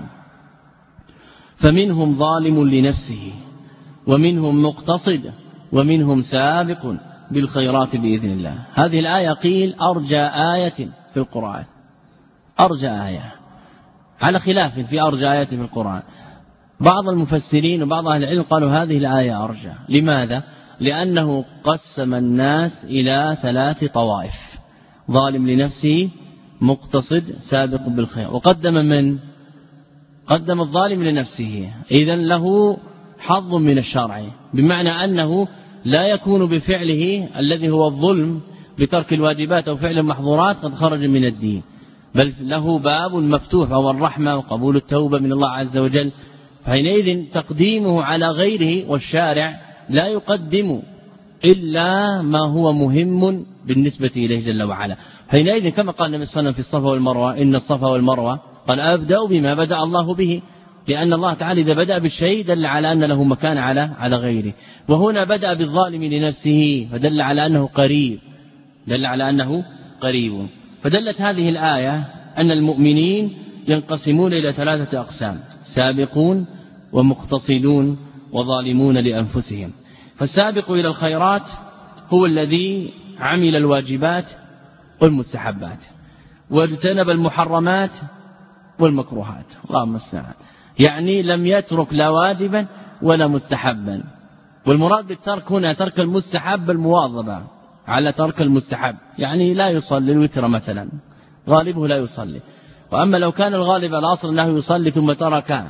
[SPEAKER 2] فمنهم ظالم لنفسه ومنهم مقتصد ومنهم سابق بالخيرات بإذن الله. هذه الآية قيل أرجى آية في القرآن، أرجى آية، على خلاف في أرجى آية في القرآن. بعض المفسرين وبعض أهل العلم قالوا هذه الآية أرجى. لماذا؟ لأنه قسم الناس إلى 3 طوائف: ظالم لنفسه، مقتصد، سابق بالخير. وقدم من؟ قدم الظالم لنفسه، إذن له حظ من الشرع، بمعنى أنه لا يكون بفعله الذي هو الظلم بترك الواجبات أو فعل المحظورات قد خرج من الدين، بل له باب مفتوح وهو الرحمة وقبول التوبة من الله عز وجل. فحينئذ تقديمه على غيره، والشارع لا يقدم إلا ما هو مهم بالنسبة إليه جل وعلا. حينئذ كما قال النبي صلى الله عليه وسلم في الصفا والمروة: إن الصفا والمروة قال أبدأ بما بدأ الله به، لأن الله تعالى إذا بدأ بالشيء دل على أن له مكان على غيره. وهنا بدأ بالظالم لنفسه فدل على أنه قريب، دل على أنه قريب. فدلت هذه الآية أن المؤمنين ينقسمون إلى 3 أقسام: سابقون ومقتصدون وظالمون لأنفسهم. فالسابق إلى الخيرات هو الذي عمل الواجبات والمستحبات واجتنب المحرمات والمكروهات، اللهم استعان، يعني لم يترك لا واجبا ولا مستحبا. والمراد بالترك هنا ترك المستحب، المواظبة على ترك المستحب، يعني لا يصلي الوتر مثلا، غالبه لا يصلي. وأما لو كان الغالب الأصل أنه يصلي ثم ترك،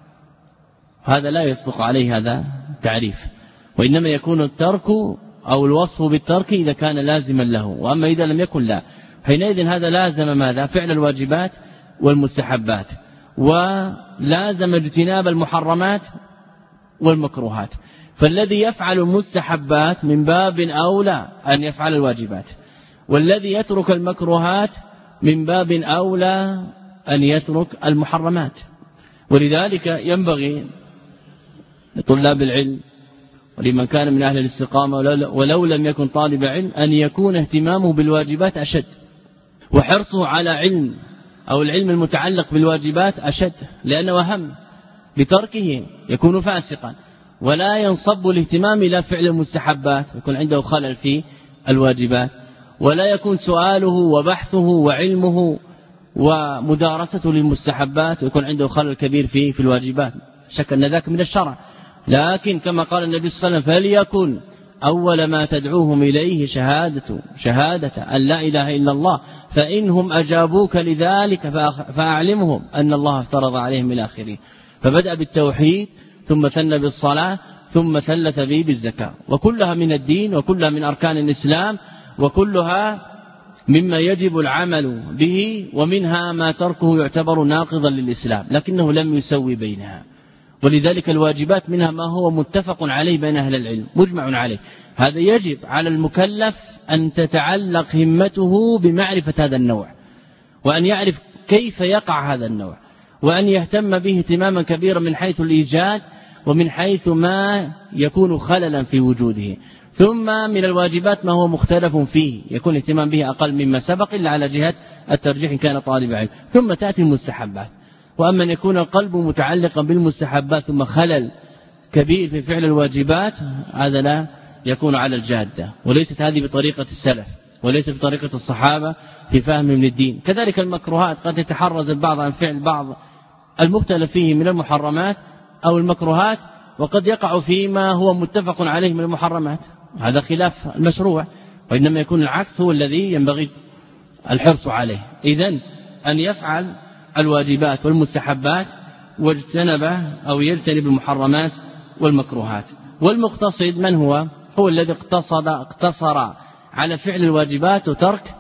[SPEAKER 2] هذا لا يصدق عليه هذا تعريف، وإنما يكون الترك أو الوصف بالترك إذا كان لازما له، وأما إذا لم يكن لا، حينئذ هذا لازم ماذا؟ فعل الواجبات والمستحبات، ولازم اجتناب المحرمات والمكروهات. فالذي يفعل المستحبات من باب أولى أن يفعل الواجبات، والذي يترك المكروهات من باب أولى أن يترك المحرمات. ولذلك ينبغي لطلاب العلم ولمن كان من أهل الاستقامة ولو لم يكن طالب علم أن يكون اهتمامه بالواجبات أشد، وحرصه على علم أو العلم المتعلق بالواجبات أشد، لأنه أهم. بتركه يكون فاسقا، ولا ينصب الاهتمام إلى فعل المستحبات، يكون عنده خلل في الواجبات، ولا يكون سؤاله وبحثه وعلمه ومدارسته للمستحبات ويكون عنده خلل كبير في الواجبات، شك أن ذاك من الشرع. لكن كما قال النبي صلى الله عليه وسلم: فليكن أول ما تدعوهم إليه شهادة أن لا إله إلا الله، فإنهم أجابوك لذلك فأعلمهم أن الله افترض عليهم إلى آخره. فبدأ بالتوحيد ثم ثنى بالصلاة ثم ثلث به بالزكاة، وكلها من الدين وكلها من أركان الإسلام، وكلها مما يجب العمل به، ومنها ما تركه يعتبر ناقضا للإسلام، لكنه لم يسوي بينها. ولذلك الواجبات منها ما هو متفق عليه بين أهل العلم مجمع عليه، هذا يجب على المكلف أن تتعلق همته بمعرفة هذا النوع، وأن يعرف كيف يقع هذا النوع، وأن يهتم به اهتماما كبيرا من حيث الإيجاد ومن حيث ما يكون خللا في وجوده. ثم من الواجبات ما هو مختلف فيه يكون اهتمام به أقل مما سبق إلا على جهة الترجيح إن كان طالب علم. ثم تأتي المستحبات. وأما أن يكون القلب متعلقا بالمستحبات ثم خلل كبير في فعل الواجبات هذا لا يكون على الجادة، وليست هذه بطريقة السلف وليست بطريقة الصحابة في فهم من الدين. كذلك المكروهات قد يتحرز البعض عن فعل بعض المختلف فيه من المحرمات أو المكروهات، وقد يقع فيما هو متفق عليه من المحرمات، هذا خلاف المشروع، وإنما يكون العكس هو الذي ينبغي الحرص عليه. إذن أن يفعل الواجبات والمستحبات واجتنب أو يجتنب المحرمات والمكروهات. والمقتصد من هو؟ هو الذي اقتصر على فعل الواجبات وترك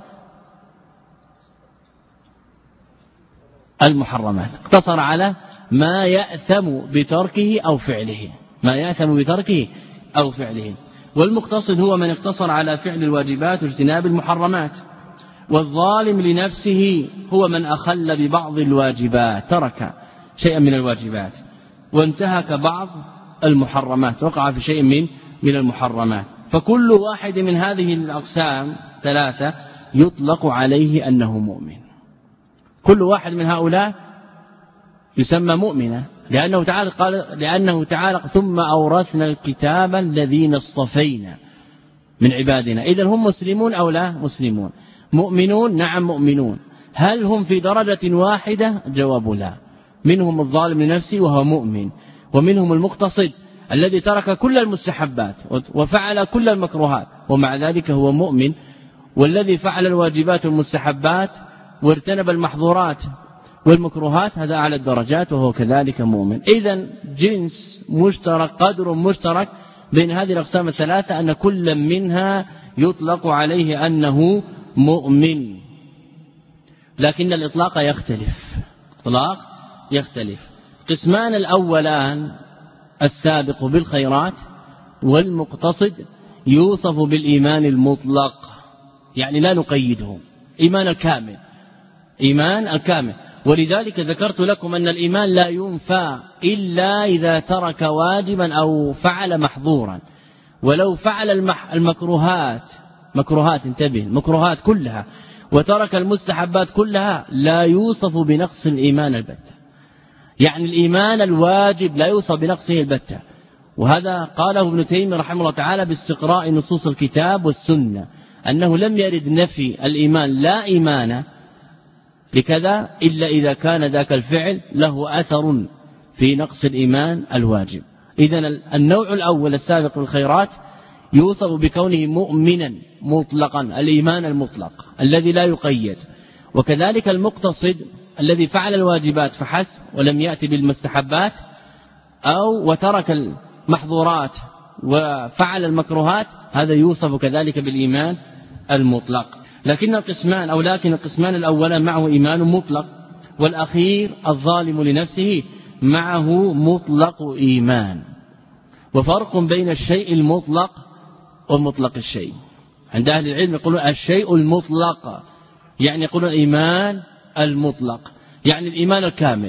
[SPEAKER 2] المحرمات، اقتصر على ما يأثم بتركه أو فعله، ما يأثم بتركه أو فعله. والمقتصد هو من اقتصر على فعل الواجبات واجتناب المحرمات. والظالم لنفسه هو من أخل ببعض الواجبات، ترك شيئا من الواجبات وانتهك بعض المحرمات، وقع في شيء من المحرمات. فكل واحد من هذه الأقسام ثلاثة يطلق عليه أنه مؤمن. كل واحد من هؤلاء يسمى مؤمنا، لأنه تعالى ثم أورثنا الكتاب الذين اصطفينا من عبادنا. إذن هم مسلمون أو لا مسلمون؟ مؤمنون، نعم مؤمنون. هل هم في درجة واحدة؟ جواب لا. منهم الظالم لنفسه وهو مؤمن، ومنهم المقتصد الذي ترك كل المستحبات وفعل كل المكروهات ومع ذلك هو مؤمن، والذي فعل الواجبات والمستحبات وارتنب المحظورات والمكروهات هذا أعلى الدرجات وهو كذلك مؤمن. إذن جنس مشترك، قدر مشترك بين هذه الأقسام الثلاثة، أن كل منها يطلق عليه أنه مؤمن. لكن الإطلاق يختلف. قسمان الأولان السابق بالخيرات والمقتصد يوصف بالإيمان المطلق، يعني لا نقيده، إيمان الكامل. ولذلك ذكرت لكم أن الإيمان لا ينفى إلا إذا ترك واجبا أو فعل محظورا. ولو فعل المكروهات انتبه، المكروهات كلها وترك المستحبات كلها لا يوصف بنقص الإيمان البتة، يعني الإيمان الواجب لا يوصف بنقصه البتة. وهذا قاله ابن تيمية رحمه الله تعالى باستقراء نصوص الكتاب والسنة، أنه لم يرد نفي الإيمان لا إيمان لكذا إلا إذا كان ذاك الفعل له أثر في نقص الإيمان الواجب. إذن النوع الأول السابق بالخيرات يوصف بكونه مؤمنا مطلقا، الإيمان المطلق الذي لا يقيد. وكذلك المقتصد الذي فعل الواجبات فحسب ولم يأتي بالمستحبات أو وترك المحظورات وفعل المكروهات، هذا يوصف كذلك بالإيمان المطلق. لكن القسمان الأولان معه إيمان مطلق، والأخير الظالم لنفسه معه مطلق إيمان. وفرق بين الشيء المطلق ومطلق الشيء. عند أهل العلم يقولون الشيء المطلق يعني يقولون الإيمان المطلق، يعني الإيمان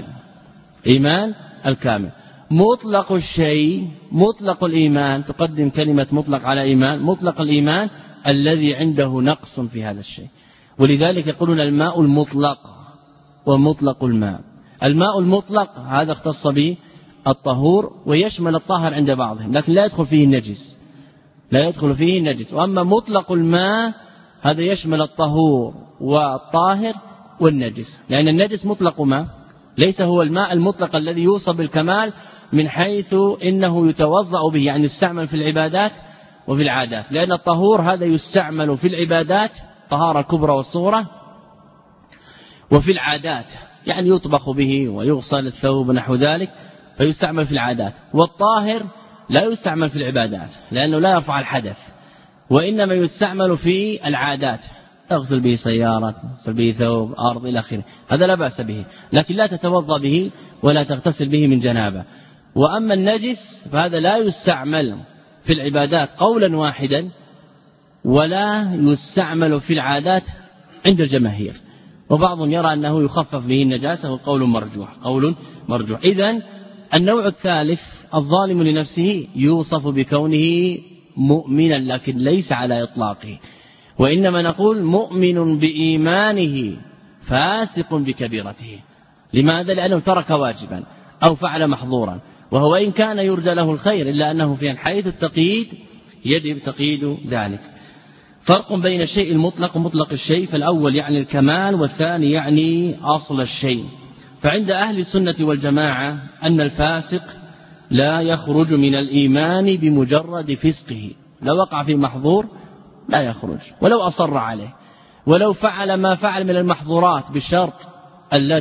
[SPEAKER 2] الكامل. مطلق الشيء مطلق الإيمان، تقدم كلمة مطلق على إيمان، مطلق الإيمان الذي عنده نقص في هذا الشيء. ولذلك يقولون الماء المطلق ومطلق الماء. الماء المطلق هذا اختص به الطهور ويشمل الطاهر عند بعضهم، لكن لا يدخل فيه النجس. وأما مطلق الماء هذا يشمل الطهور والطاهر والنجس، لأن النجس مطلق ماء، ليس هو الماء المطلق الذي يوصف بالكمال من حيث إنه يتوضأ به، يعني يستعمل في العبادات وفي العادات، لأن الطهور هذا يستعمل في العبادات طهارة الكبرى والصغرى، وفي العادات يعني يطبخ به ويغسل الثوب ونحو ذلك فيستعمل في العادات. والطاهر لا يستعمل في العبادات لأنه لا يرفع الحدث، وإنما يستعمل في العادات، تغسل به سيارة، تغسل به ثوب، أرض إلى آخره، هذا لا بأس به، لكن لا تتوضأ به ولا تغتسل به من جنابة. وأما النجس فهذا لا يستعمل في العبادات قولا واحدا ولا يستعمل في العادات عند الجماهير، وبعضهم يرى أنه يخفف به النجاسة وقول مرجوح. إذن النوع الثالث الظالم لنفسه يوصف بكونه مؤمنا لكن ليس على إطلاقه، وإنما نقول مؤمن بإيمانه فاسق بكبيرته. لماذا؟ لأنه ترك واجبا أو فعل محظورا، وهو إن كان يرجى له الخير إلا أنه في حيث التقييد يجب تقييد ذلك. فرق بين الشيء المطلق ومطلق الشيء، فالأول يعني الكمال والثاني يعني أصل الشيء. فعند أهل السنة والجماعة أن الفاسق لا يخرج من الإيمان بمجرد فسقه، لو وقع في محظور لا يخرج ولو أصر عليه، ولو فعل ما فعل من المحظورات بالشرط ألا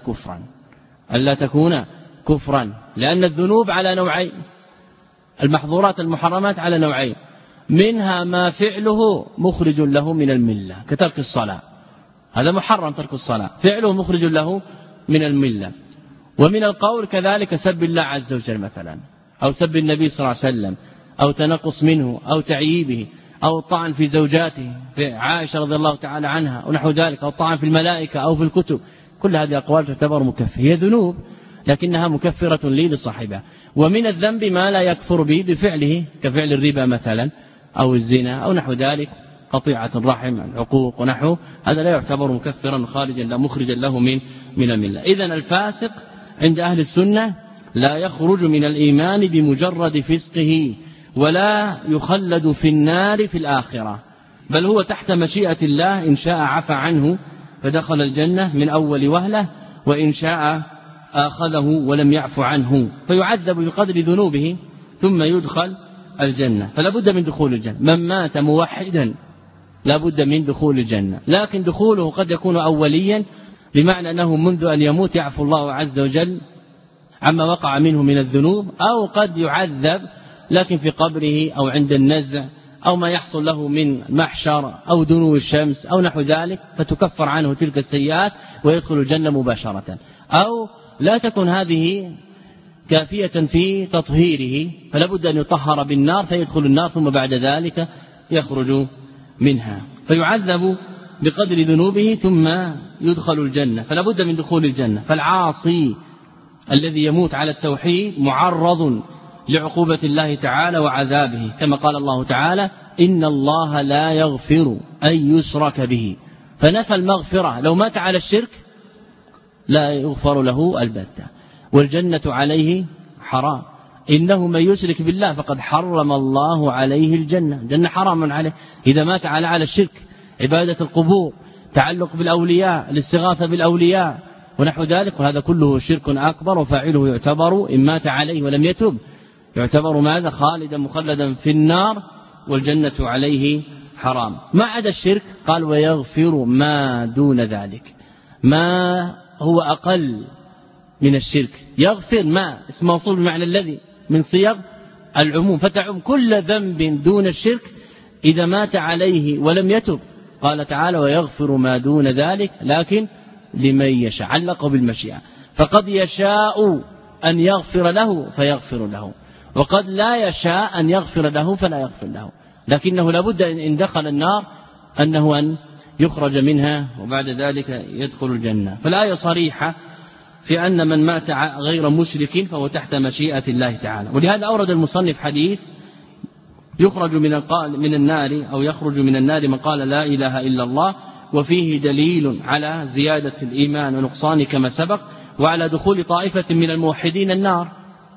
[SPEAKER 2] تكون كفرا، لأن الذنوب على نوعين، المحظورات المحرمات على نوعين، منها ما فعله مخرج له من الملة كترك الصلاة، هذا محرم ترك الصلاة، فعله مخرج له من الملة. ومن القول كذلك سب الله عز وجل مثلا، أو سب النبي صلى الله عليه وسلم، أو تنقص منه، أو تعييبه، أو الطعن في زوجاته في عائشة رضي الله تعالى عنها ونحو ذلك، أو الطعن في الملائكة أو في الكتب، كل هذه أقوال تعتبر مكفرة، هي ذنوب لكنها مكفرة لصاحبها. ومن الذنب ما لا يكفر به بفعله كفعل الربا مثلا أو الزنا أو نحو ذلك، قطيعة الرحم، العقوق ونحو، هذا لا يعتبر مكفرا خارجا لا مخرجا له من الملة. إذن الفاسق عند أهل السنة لا يخرج من الإيمان بمجرد فسقه، ولا يخلد في النار في الآخرة، بل هو تحت مشيئة الله، إن شاء عفى عنه فدخل الجنة من أول وهلة، وإن شاء آخذه ولم يعف عنه فيعذب بقدر ذنوبه ثم يدخل الجنة. فلا بد من دخول الجنة، من مات موحدا لا بد من دخول الجنة، لكن دخوله قد يكون أوليا، بمعنى أنه منذ أن يموت يعفو الله عز وجل عما وقع منه من الذنوب، أو قد يعذب لكن في قبره أو عند النزع أو ما يحصل له من محشر أو دنو الشمس أو نحو ذلك، فتكفر عنه تلك السيئات ويدخل الجنة مباشرة. أو لا تكن هذه كافية في تطهيره، فلا بد أن يطهر بالنار فيدخل النار ثم بعد ذلك يخرج منها، فيعذب بقدر ذنوبه ثم يدخل الجنة، فلا بد من دخول الجنة. فالعاصي الذي يموت على التوحيد معرض لعقوبة الله تعالى وعذابه، كما قال الله تعالى إن الله لا يغفر أن يشرك به، فنفى المغفرة، لو مات على الشرك لا يغفر له البتة، والجنة عليه حرام، إنه من يشرك بالله فقد حرم الله عليه الجنة حرام عليه إذا مات على الشرك، عبادة القبور، تعلق بالأولياء، الاستغاثة بالأولياء ونحو ذلك، وهذا كله شرك أكبر، وفاعله يعتبر إن مات عليه ولم يتب يعتبر ماذا؟ خالدا مخلدا في النار، والجنة عليه حرام. ما عدا الشرك قال ويغفر ما دون ذلك، ما هو أقل من الشرك، يغفر ما اسم موصول بمعنى الذي من صيغ العموم، فتعم كل ذنب دون الشرك إذا مات عليه ولم يتب. قال تعالى ويغفر ما دون ذلك لكن لمن يشاء، علقه بالمشيئة، فقد يشاء أن يغفر له فيغفر له، وقد لا يشاء أن يغفر له فلا يغفر له، لكنه لابد إن دخل النار أنه أن يخرج منها وبعد ذلك يدخل الجنة. فالآية صريحة في أن من مات غير مشرك فهو تحت مشيئة الله تعالى. ولهذا أورد المصنف حديث يخرج من النار أو يخرج من النار من قال لا إله إلا الله، وفيه دليل على زيادة الإيمان ونقصان كما سبق، وعلى دخول طائفة من الموحدين النار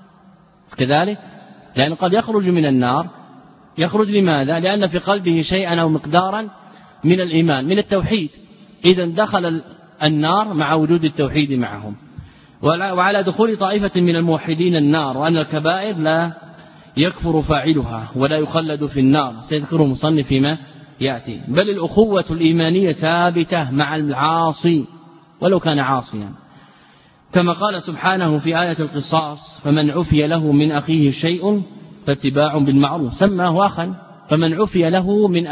[SPEAKER 2] كذلك، لأن قد يخرج من النار، يخرج لماذا؟ لأن في قلبه شيئا أو مقدارا من الإيمان من التوحيد، إذا دخل النار مع وجود التوحيد معهم. وعلى دخول طائفة من الموحدين النار، وأن الكبائر لا يكفر فاعلها ولا يخلد في النار، سيذكره مصنف فيما يأتي، بل الأخوة الإيمانية ثابتة مع العاصي ولو كان عاصيا، كما قال سبحانه في آية القصاص فمن عفي له من أخيه شيء فاتباع بالمعروف، سماه أخا، فمن عفي له من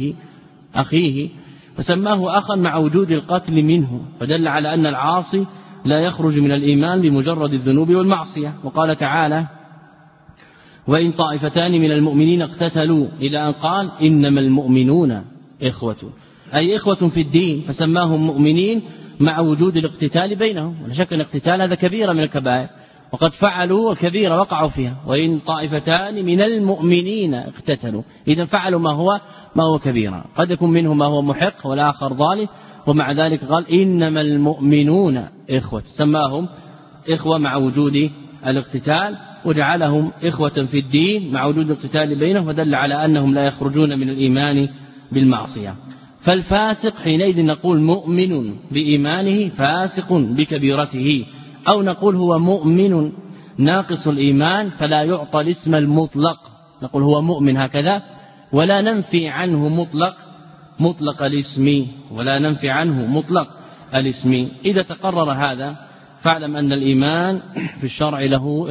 [SPEAKER 2] أخيه فسماه أخا مع وجود القتل منه، فدل على أن العاصي لا يخرج من الإيمان بمجرد الذنوب والمعصية. وقال تعالى وإن طائفتان من المؤمنين اقتتلوا إلى أن قال إنما المؤمنون إخوة، أي إخوة في الدين، فسماهم مؤمنين مع وجود الاقتتال بينهم. ولا شك أن الاقتتال هذا كبيرة من الكبائر، وقد فعلوا الكبيرة وقعوا فيها. وإن طائفتان من المؤمنين اقتتلوا، إذا فعلوا ما هو كبيرة، قد يكون منهم ما هو محق والآخر ظالم، ومع ذلك قال إنما المؤمنون إخوة، سماهم إخوة مع وجود الاقتتال، وجعلهم إخوة في الدين مع وجود الاقتتال بينهم، ودل على أنهم لا يخرجون من الإيمان بالمعصية. فالفاسق حينئذ نقول مؤمن بإيمانه فاسق بكبيرته، أو نقول هو مؤمن ناقص الإيمان فلا يعطى الاسم المطلق، نقول هو مؤمن هكذا، ولا ننفي عنه مطلق الاسم، ولا ننفي عنه مطلق الاسم. إذا تقرر هذا فاعلم أن الإيمان في الشرع له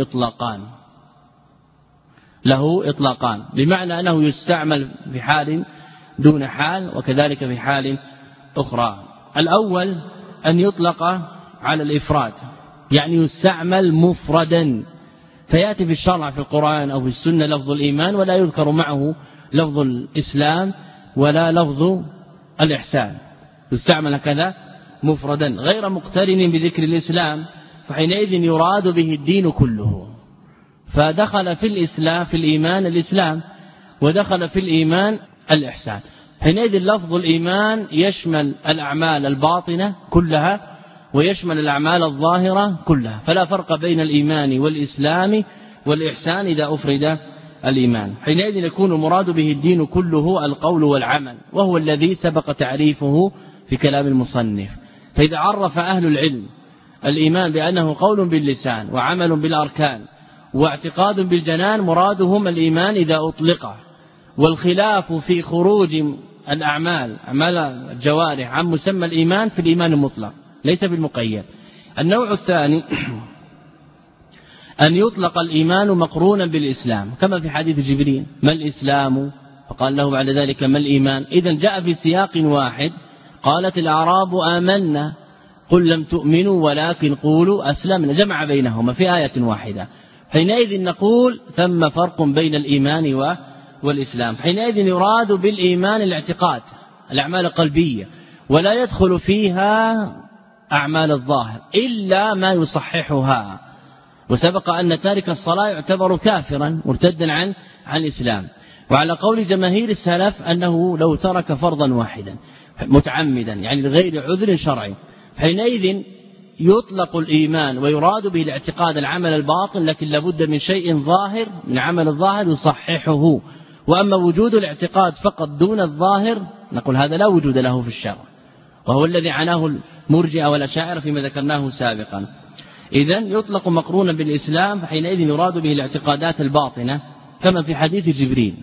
[SPEAKER 2] إطلاقان، بمعنى أنه يستعمل في حال دون حال، وكذلك في حال أخرى. الأول أن يطلق على الإفراد، يعني يستعمل مفردا، فيأتي في الشرع في القرآن أو في السنة لفظ الإيمان ولا يذكر معه لفظ الإسلام ولا لفظ الإحسان، يستعمل هكذا مفردا غير مقترن بذكر الإسلام، فحينئذ يراد به الدين كله، فدخل في الإسلام في الإيمان الإسلام، ودخل في الإيمان الإحسان. حينئذ لفظ الإيمان يشمل الأعمال الباطنة كلها ويشمل الأعمال الظاهرة كلها، فلا فرق بين الإيمان والإسلام والإحسان إذا أفرد الإيمان. حينئذ يكون المراد به الدين كله القول والعمل، وهو الذي سبق تعريفه في كلام المصنف. فإذا عرف أهل العلم الإيمان بأنه قول باللسان وعمل بالأركان واعتقاد بالجنان، مرادهم الإيمان إذا أطلق، والخلاف في خروج الأعمال أعمال الجوارح عن مسمى الإيمان في الإيمان المطلق ليس بالمقيد. النوع الثاني أن يطلق الإيمان مقرونا بالإسلام، كما في حديث جبريل ما الإسلام، فقال له بعد ذلك ما الإيمان. إذن جاء في سياق واحد، قالت الأعراب آمنا قل لم تؤمنوا ولكن قولوا أسلمنا، جمع بينهما في آية واحدة. حينئذ نقول ثم فرق بين الإيمان والإسلام. حينئذ يراد بالإيمان الاعتقاد، الأعمال القلبية، ولا يدخل فيها أعمال الظاهر إلا ما يصححها. وسبق أن تارك الصلاة يعتبر كافرا مرتدا عن الإسلام، وعلى قول جماهير السلف أنه لو ترك فرضا واحدا متعمدا يعني لغير عذر شرعي، حينئذ يطلق الإيمان ويراد به الاعتقاد العمل الباطن، لكن لابد من شيء ظاهر من عمل الظاهر يصححه. وأما وجود الاعتقاد فقط دون الظاهر نقول هذا لا وجود له في الشرع، وهو الذي عناه المرجئة والأشاعرة فيما ذكرناه سابقا. إذن يطلق مقرونا بالإسلام، فحينئذ يراد به الاعتقادات الباطنة كما في حديث جبريل.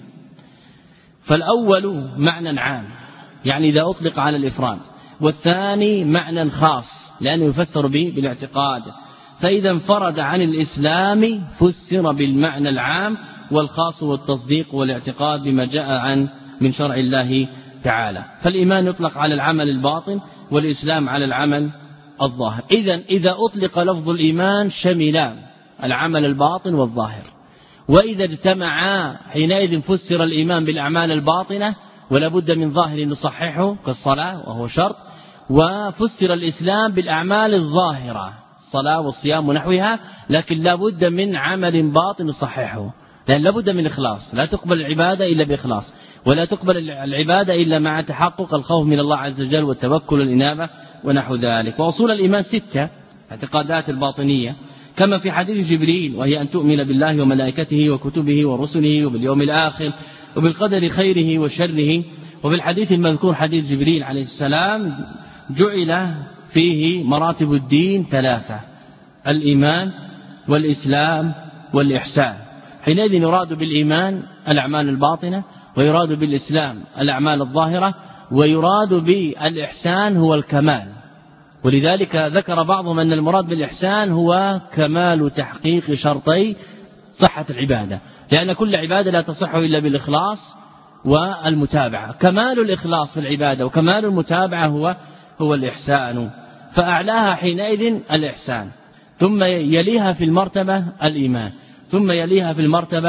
[SPEAKER 2] فالأول معنى عام يعني إذا أطلق على الإفراد، والثاني معنى خاص لأنه يفسر به بالاعتقاد، فإذا انفرد عن الإسلام فسر بالمعنى العام والخاص والتصديق والاعتقاد بما جاء من شرع الله تعالى. فالإيمان يطلق على العمل الباطن والإسلام على العمل الظاهر. إذا أطلق لفظ الإيمان شمل العمل الباطن والظاهر، وإذا اجتمعا حينئذ فسر الإيمان بالأعمال الباطنة ولا بد من ظاهر نصححه كالصلاة وهو شرط، وفسر الإسلام بالأعمال الظاهرة الصلاة والصيام ونحوها، لكن لا بد من عمل باطن نصححه، لأن لا بد من إخلاص، لا تقبل العبادة إلا بإخلاص، ولا تقبل العبادة إلا مع تحقق الخوف من الله عز وجل والتوكل والإنابة ونحو ذلك. وأصول الإيمان 6 اعتقادات الباطنية كما في حديث جبريل، وهي أن تؤمن بالله وملائكته وكتبه ورسله وباليوم الآخر وبالقدر خيره وشره. وفي الحديث المذكور حديث جبريل عليه السلام جعل فيه مراتب الدين 3: الإيمان والإسلام والإحسان. حينئذ يراد بالإيمان الأعمال الباطنة، ويراد بالإسلام الأعمال الظاهرة، ويراد بالإحسان هو الكمال. ولذلك ذكر بعضهم أن المراد بالإحسان هو كمال تحقيق شرطي صحة العبادة، لأن كل عبادة لا تصح إلا بالإخلاص والمتابعة. كمال الإخلاص في العبادة وكمال المتابعة هو الإحسان، فأعلاها حينئذ الإحسان، ثم يليها في المرتبة الإيمان، ثم يليها في المرتبة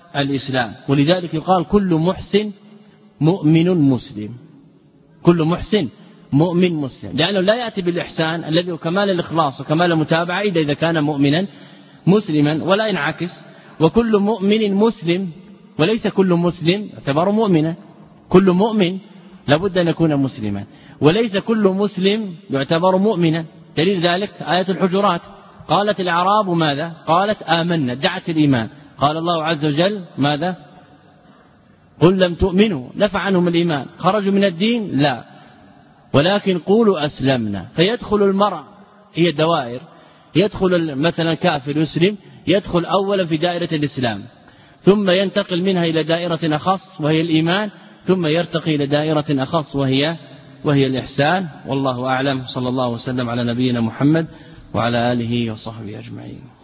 [SPEAKER 2] الإسلام. ولذلك يقال كل محسن مؤمن مسلم، كل محسن مؤمن مسلم، لأنه لا يأتي بالإحسان الذي هو كمال الإخلاص وكمال المتابعة إلا إذا كان مؤمنا مسلما، ولا ينعكس. وكل مؤمن مسلم، وليس كل مسلم يعتبر مؤمنا، كل مؤمن لابد أن يكون مسلما، وليس كل مسلم يعتبر مؤمنا. دليل ذلك آية الحجرات، قالت الأعراب ماذا؟ قالت آمنا، ادعت الإيمان. قال الله عز وجل ماذا؟ قل لم تؤمنوا، نفع عنهم الإيمان، خرجوا من الدين؟ لا، ولكن قولوا أسلمنا. فيدخل المرء، هي دوائر، يدخل مثلا كافر يسلم، يدخل أولا في دائرة الإسلام، ثم ينتقل منها إلى دائرة أخص وهي الإيمان، ثم يرتقي إلى دائرة أخص وهي الإحسان. والله أعلم. صلى الله وسلم على نبينا محمد وعلى آله وصحبه أجمعين.